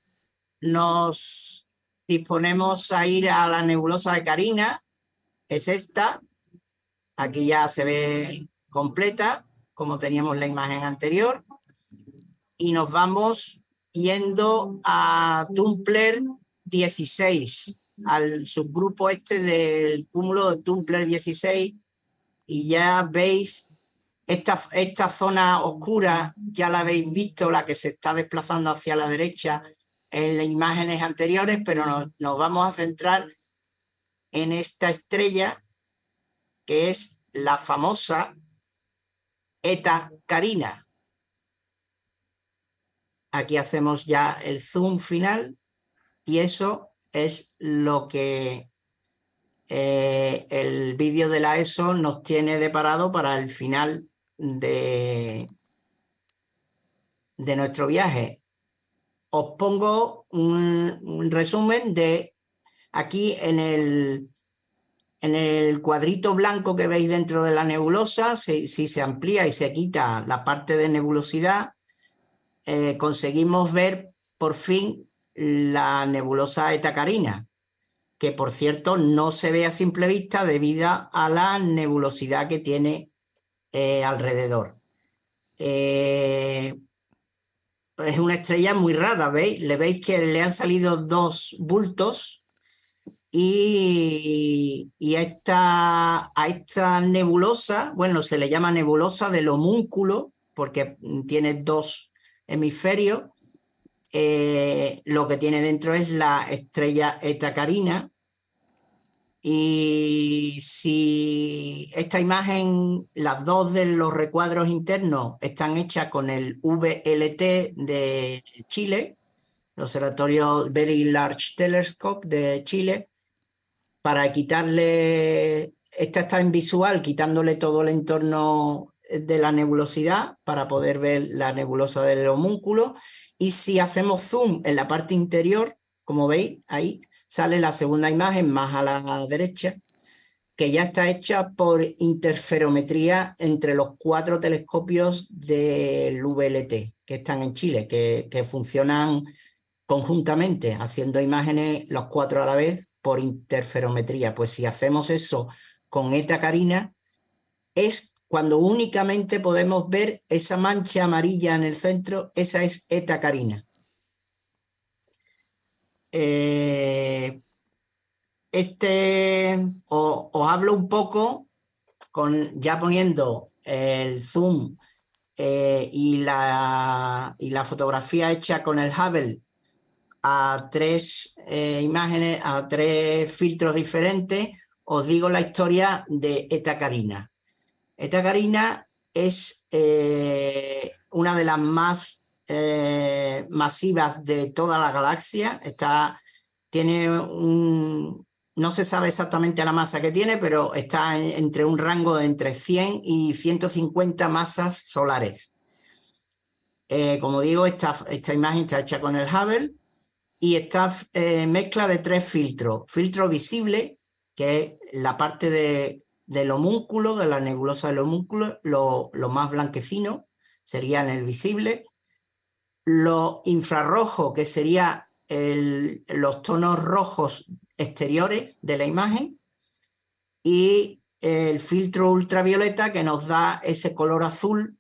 Speaker 3: Nos disponemos a ir a la nebulosa de Carina, es esta. Aquí ya se ve completa, como teníamos la imagen anterior. Y nos vamos yendo a Tumpler dieciséis. al subgrupo este del cúmulo de Doppler dieciséis y ya veis esta, esta zona oscura, ya la habéis visto, la que se está desplazando hacia la derecha en las imágenes anteriores, pero nos, nos vamos a centrar en esta estrella que es la famosa Eta Carina. Aquí hacemos ya el zoom final y eso es lo que eh, el vídeo de la ESO nos tiene deparado para el final de, de nuestro viaje. Os pongo un, un resumen de aquí en el, en el cuadrito blanco que veis dentro de la nebulosa. Si, si se amplía y se quita la parte de nebulosidad, eh, conseguimos ver por fin la nebulosa Eta Carina, que por cierto no se ve a simple vista debido a la nebulosidad que tiene eh, alrededor. Eh, es una estrella muy rara, ¿veis? Le veis que le han salido dos bultos y, y a, esta, a esta nebulosa, bueno, se le llama nebulosa del homúnculo porque tiene dos hemisferios. Eh, lo que tiene dentro es la estrella Eta Carina. Y si esta imagen, las dos de los recuadros internos están hechas con el V L T de Chile, el Observatorio Very Large Telescope de Chile, para quitarle, esta está en visual, quitándole todo el entorno de la nebulosidad para poder ver la nebulosa del homúnculo. Y si hacemos zoom en la parte interior, como veis ahí, sale la segunda imagen más a la derecha, que ya está hecha por interferometría entre los cuatro telescopios del V L T que están en Chile, que, que funcionan conjuntamente, haciendo imágenes los cuatro a la vez por interferometría. Pues si hacemos eso con Eta Carina, es cuando únicamente podemos ver esa mancha amarilla en el centro, esa es Eta Carina. Eh, este os, os hablo un poco con ya poniendo el zoom eh, y, la, y la fotografía hecha con el Hubble a tres eh, imágenes, a tres filtros diferentes. Os digo la historia de Eta Carina. Eta Carina es eh, una de las más Eh, masivas de toda la galaxia. Está, tiene un, no se sabe exactamente la masa que tiene, pero está en, entre un rango de entre cien y ciento cincuenta masas solares. Eh, como digo, esta, esta imagen está hecha con el Hubble y está eh, mezcla de tres filtros. Filtro visible, que es la parte de, del homúnculo, de la nebulosa del homúnculo, lo, lo más blanquecino sería en el visible. Lo infrarrojo, que sería el, los tonos rojos exteriores de la imagen, y el filtro ultravioleta, que nos da ese color azul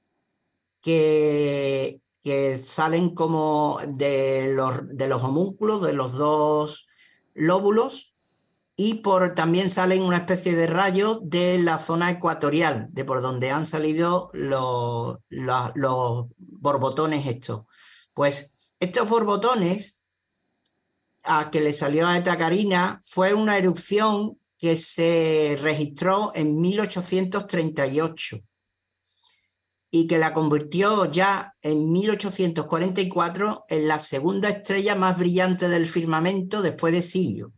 Speaker 3: que, que salen como de los, de los homúnculos, de los dos lóbulos, y por, también salen una especie de rayos de la zona ecuatorial, de por donde han salido los, los, los borbotones estos. Pues estos borbotones a que le salió a Eta Carina fue una erupción que se registró en mil ochocientos treinta y ocho y que la convirtió ya en mil ochocientos cuarenta y cuatro en la segunda estrella más brillante del firmamento después de Sirio.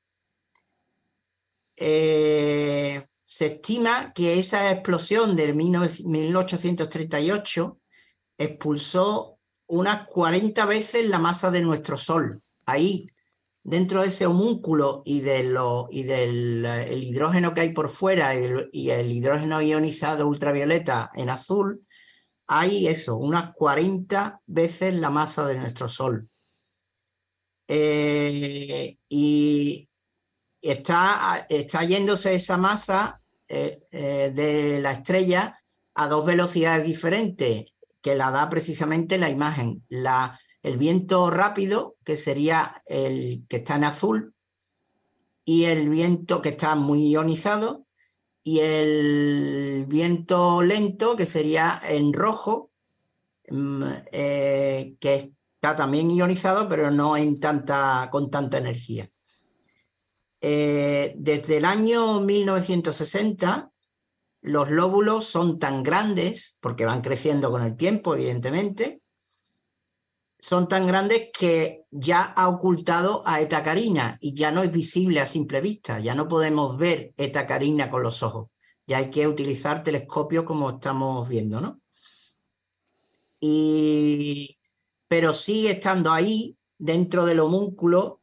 Speaker 3: Eh, se estima que esa explosión del mil ochocientos treinta y ocho expulsó unas cuarenta veces la masa de nuestro Sol. Ahí, dentro de ese homúnculo y, de lo, y del el hidrógeno que hay por fuera y el, y el hidrógeno ionizado ultravioleta en azul, hay eso, unas cuarenta veces la masa de nuestro Sol. Eh, y Está, está yéndose esa masa eh, eh, de la estrella a dos velocidades diferentes, que la da precisamente la imagen. La, el viento rápido, que sería el que está en azul, y el viento que está muy ionizado, y el viento lento, que sería en rojo, eh, que está también ionizado, pero no en tanta, con tanta energía. Eh, desde el año mil novecientos sesenta, los lóbulos son tan grandes, porque van creciendo con el tiempo, evidentemente, son tan grandes que ya ha ocultado a Eta Carina y ya no es visible a simple vista, ya no podemos ver Eta Carina con los ojos, ya hay que utilizar telescopios como estamos viendo, ¿no? Y... pero sigue estando ahí, dentro del homúnculo,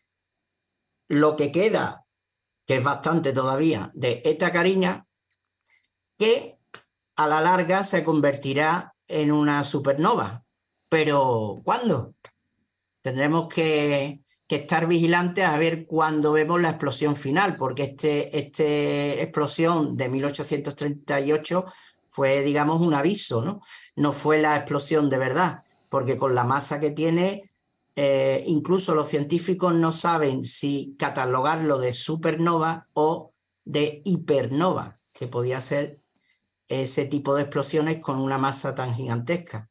Speaker 3: lo que queda, que es bastante todavía, de Eta Carina, que a la larga se convertirá en una supernova. Pero ¿cuándo? Tendremos que, que estar vigilantes a ver cuándo vemos la explosión final, porque este, este explosión de mil ochocientos treinta y ocho fue, digamos, un aviso, ¿no? No fue la explosión de verdad, porque con la masa que tiene, eh, incluso los científicos no saben si catalogarlo de supernova o de hipernova, que podía ser ese tipo de explosiones con una masa tan gigantesca.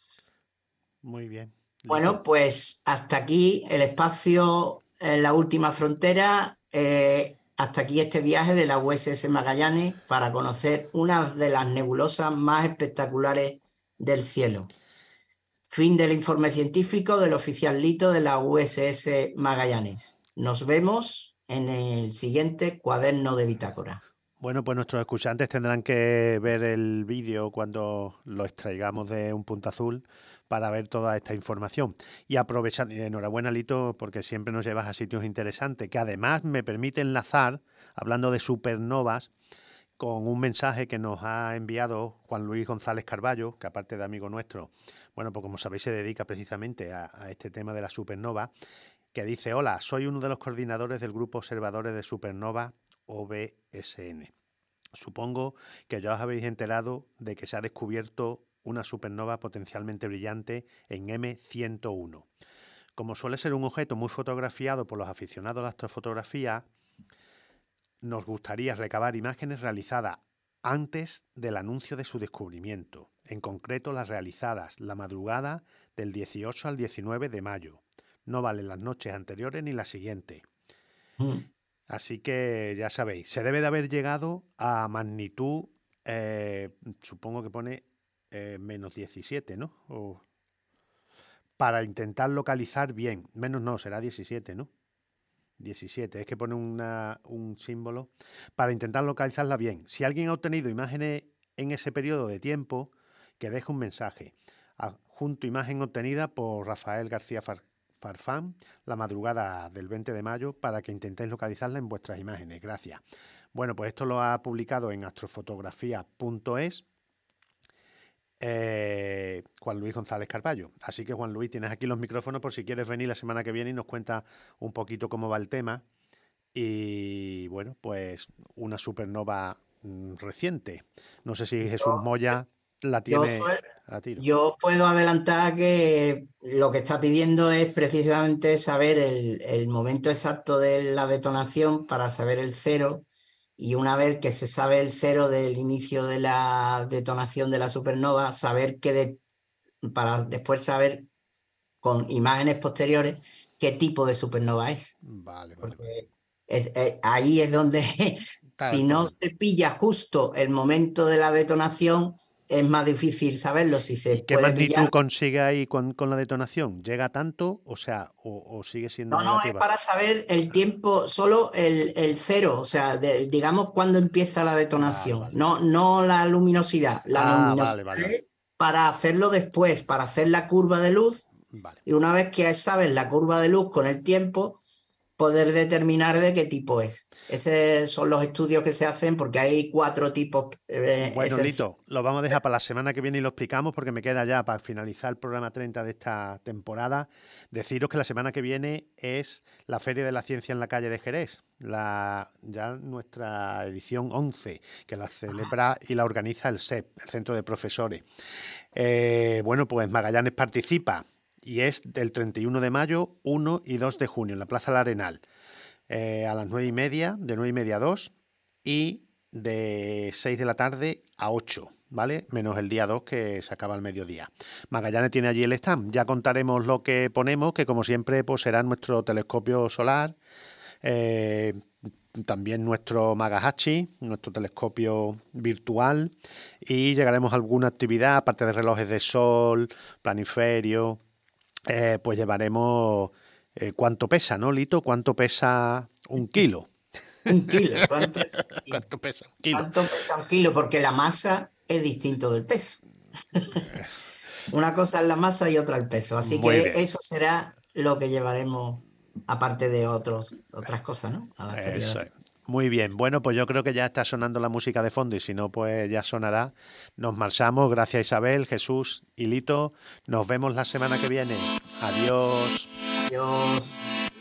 Speaker 2: Muy bien.
Speaker 3: Bueno, pues hasta aquí el espacio en la última frontera. Eh, hasta aquí este viaje de la U S S Magallanes para conocer una de las nebulosas más espectaculares del cielo. Fin del informe científico del oficial Lito de la U S S Magallanes. Nos vemos en el siguiente cuaderno de bitácora.
Speaker 2: Bueno, pues nuestros escuchantes tendrán que ver el vídeo cuando lo extraigamos de Un Punto Azul para ver toda esta información. Y aprovechando, y enhorabuena Lito, porque siempre nos llevas a sitios interesantes, que además me permite enlazar, hablando de supernovas, con un mensaje que nos ha enviado Juan Luis González Carballo, que aparte de amigo nuestro, bueno, pues como sabéis se dedica precisamente a, a este tema de la supernova, que dice: hola, soy uno de los coordinadores del Grupo Observadores de Supernova O B S N. Supongo que ya os habéis enterado de que se ha descubierto una supernova potencialmente brillante en M ciento uno. Como suele ser un objeto muy fotografiado por los aficionados a la astrofotografía, nos gustaría recabar imágenes realizadas antes del anuncio de su descubrimiento, en concreto las realizadas la madrugada del dieciocho al diecinueve de mayo. No valen las noches anteriores ni las siguientes. Mm. Así que ya sabéis, se debe de haber llegado a magnitud, eh, supongo que pone eh, menos diecisiete, ¿no? O, para intentar localizar bien. Menos no, será diecisiete, ¿no? diecisiete, es que pone una, un símbolo. Para intentar localizarla bien. Si alguien ha obtenido imágenes en ese periodo de tiempo, que deje un mensaje. Adjunto imagen obtenida por Rafael García Far Farfán, la madrugada del veinte de mayo, para que intentéis localizarla en vuestras imágenes. Gracias. Bueno, pues esto lo ha publicado en astrofotografía punto es eh, Juan Luis González Carballo. Así que, Juan Luis, tienes aquí los micrófonos por si quieres venir la semana que viene y nos cuenta un poquito cómo va el tema. Y bueno, pues una supernova mmm, reciente. No sé si Jesús Moya la tiene a tiro.
Speaker 3: Yo puedo adelantar que lo que está pidiendo es precisamente saber el, el momento exacto de la detonación para saber el cero, y una vez que se sabe el cero del inicio de la detonación de la supernova, saber que de, para después saber con imágenes posteriores qué tipo de supernova es.
Speaker 2: Vale, vale. vale.
Speaker 3: Es, es, ahí es donde si no se pilla justo el momento de la detonación, es más difícil saberlo. Si se
Speaker 2: ¿Y qué
Speaker 3: puede
Speaker 2: magnitud
Speaker 3: pillar...
Speaker 2: consigue ahí con, con la detonación? ¿Llega tanto? O sea, o, o sigue siendo
Speaker 3: No,
Speaker 2: negativa?
Speaker 3: no, es para saber el tiempo, solo el, el cero, o sea, de, digamos cuándo empieza la detonación. Vale, vale. No, no la luminosidad. La
Speaker 2: ah,
Speaker 3: luminosidad
Speaker 2: vale, vale.
Speaker 3: es para hacerlo después, para hacer la curva de luz.
Speaker 2: Vale.
Speaker 3: Y una vez que sabes la curva de luz con el tiempo, poder determinar de qué tipo es. Esos son los estudios que se hacen, porque hay cuatro tipos. Eh,
Speaker 2: bueno, Lito, lo vamos a dejar para la semana que viene y lo explicamos, porque me queda ya para finalizar el programa treinta de esta temporada. Deciros que la semana que viene es la Feria de la Ciencia en la calle de Jerez, la, ya nuestra edición once, que la celebra y la organiza el S E P, el Centro de Profesores. Eh, bueno, pues Magallanes participa. Y es del treinta y uno de mayo, uno y dos de junio, en la Plaza del Arenal. eh, a las nueve y media, de nueve y media a dos, y de seis de la tarde a ocho, ¿vale? Menos el día dos, que se acaba al mediodía. Magallanes tiene allí el stand. Ya contaremos lo que ponemos, que como siempre pues será nuestro telescopio solar, eh, también nuestro Magahachi, nuestro telescopio virtual, y llegaremos a alguna actividad, aparte de relojes de sol, planiferio, eh, pues llevaremos eh, cuánto pesa, ¿no, Lito? ¿Cuánto pesa un kilo?
Speaker 3: Un kilo, ¿cuánto, es?
Speaker 2: ¿Cuánto pesa un kilo?
Speaker 3: ¿Cuánto pesa un kilo? Porque la masa es distinto del peso. Una cosa es la masa y otra el peso. Así
Speaker 2: Muy
Speaker 3: que
Speaker 2: bien.
Speaker 3: eso será lo que llevaremos, aparte de otros, otras cosas, ¿no? A la feria.
Speaker 2: Eso es. Muy bien, bueno, pues yo creo que ya está sonando la música de fondo y si no, pues ya sonará. Nos marchamos, gracias Isabel, Jesús y Lito. Nos vemos la semana que viene. Adiós.
Speaker 3: Adiós.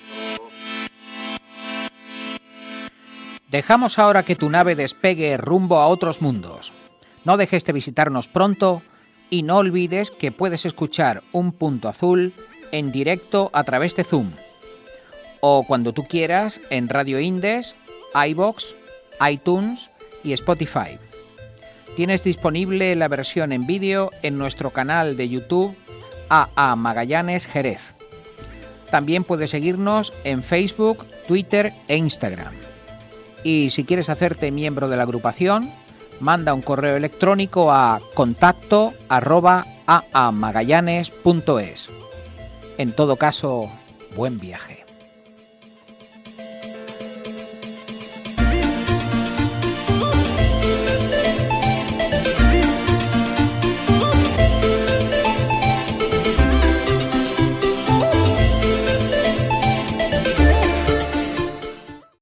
Speaker 1: Dejamos ahora que tu nave despegue rumbo a otros mundos. No dejes de visitarnos pronto y no olvides que puedes escuchar Un Punto Azul en directo a través de Zoom o cuando tú quieras en Radio Indes, iVoox, iTunes y Spotify. Tienes disponible la versión en vídeo en nuestro canal de YouTube A A Magallanes Jerez. También puedes seguirnos en Facebook, Twitter e Instagram. Y si quieres hacerte miembro de la agrupación, manda un correo electrónico a contacto arroba aamagallanes punto es. En todo caso, buen viaje.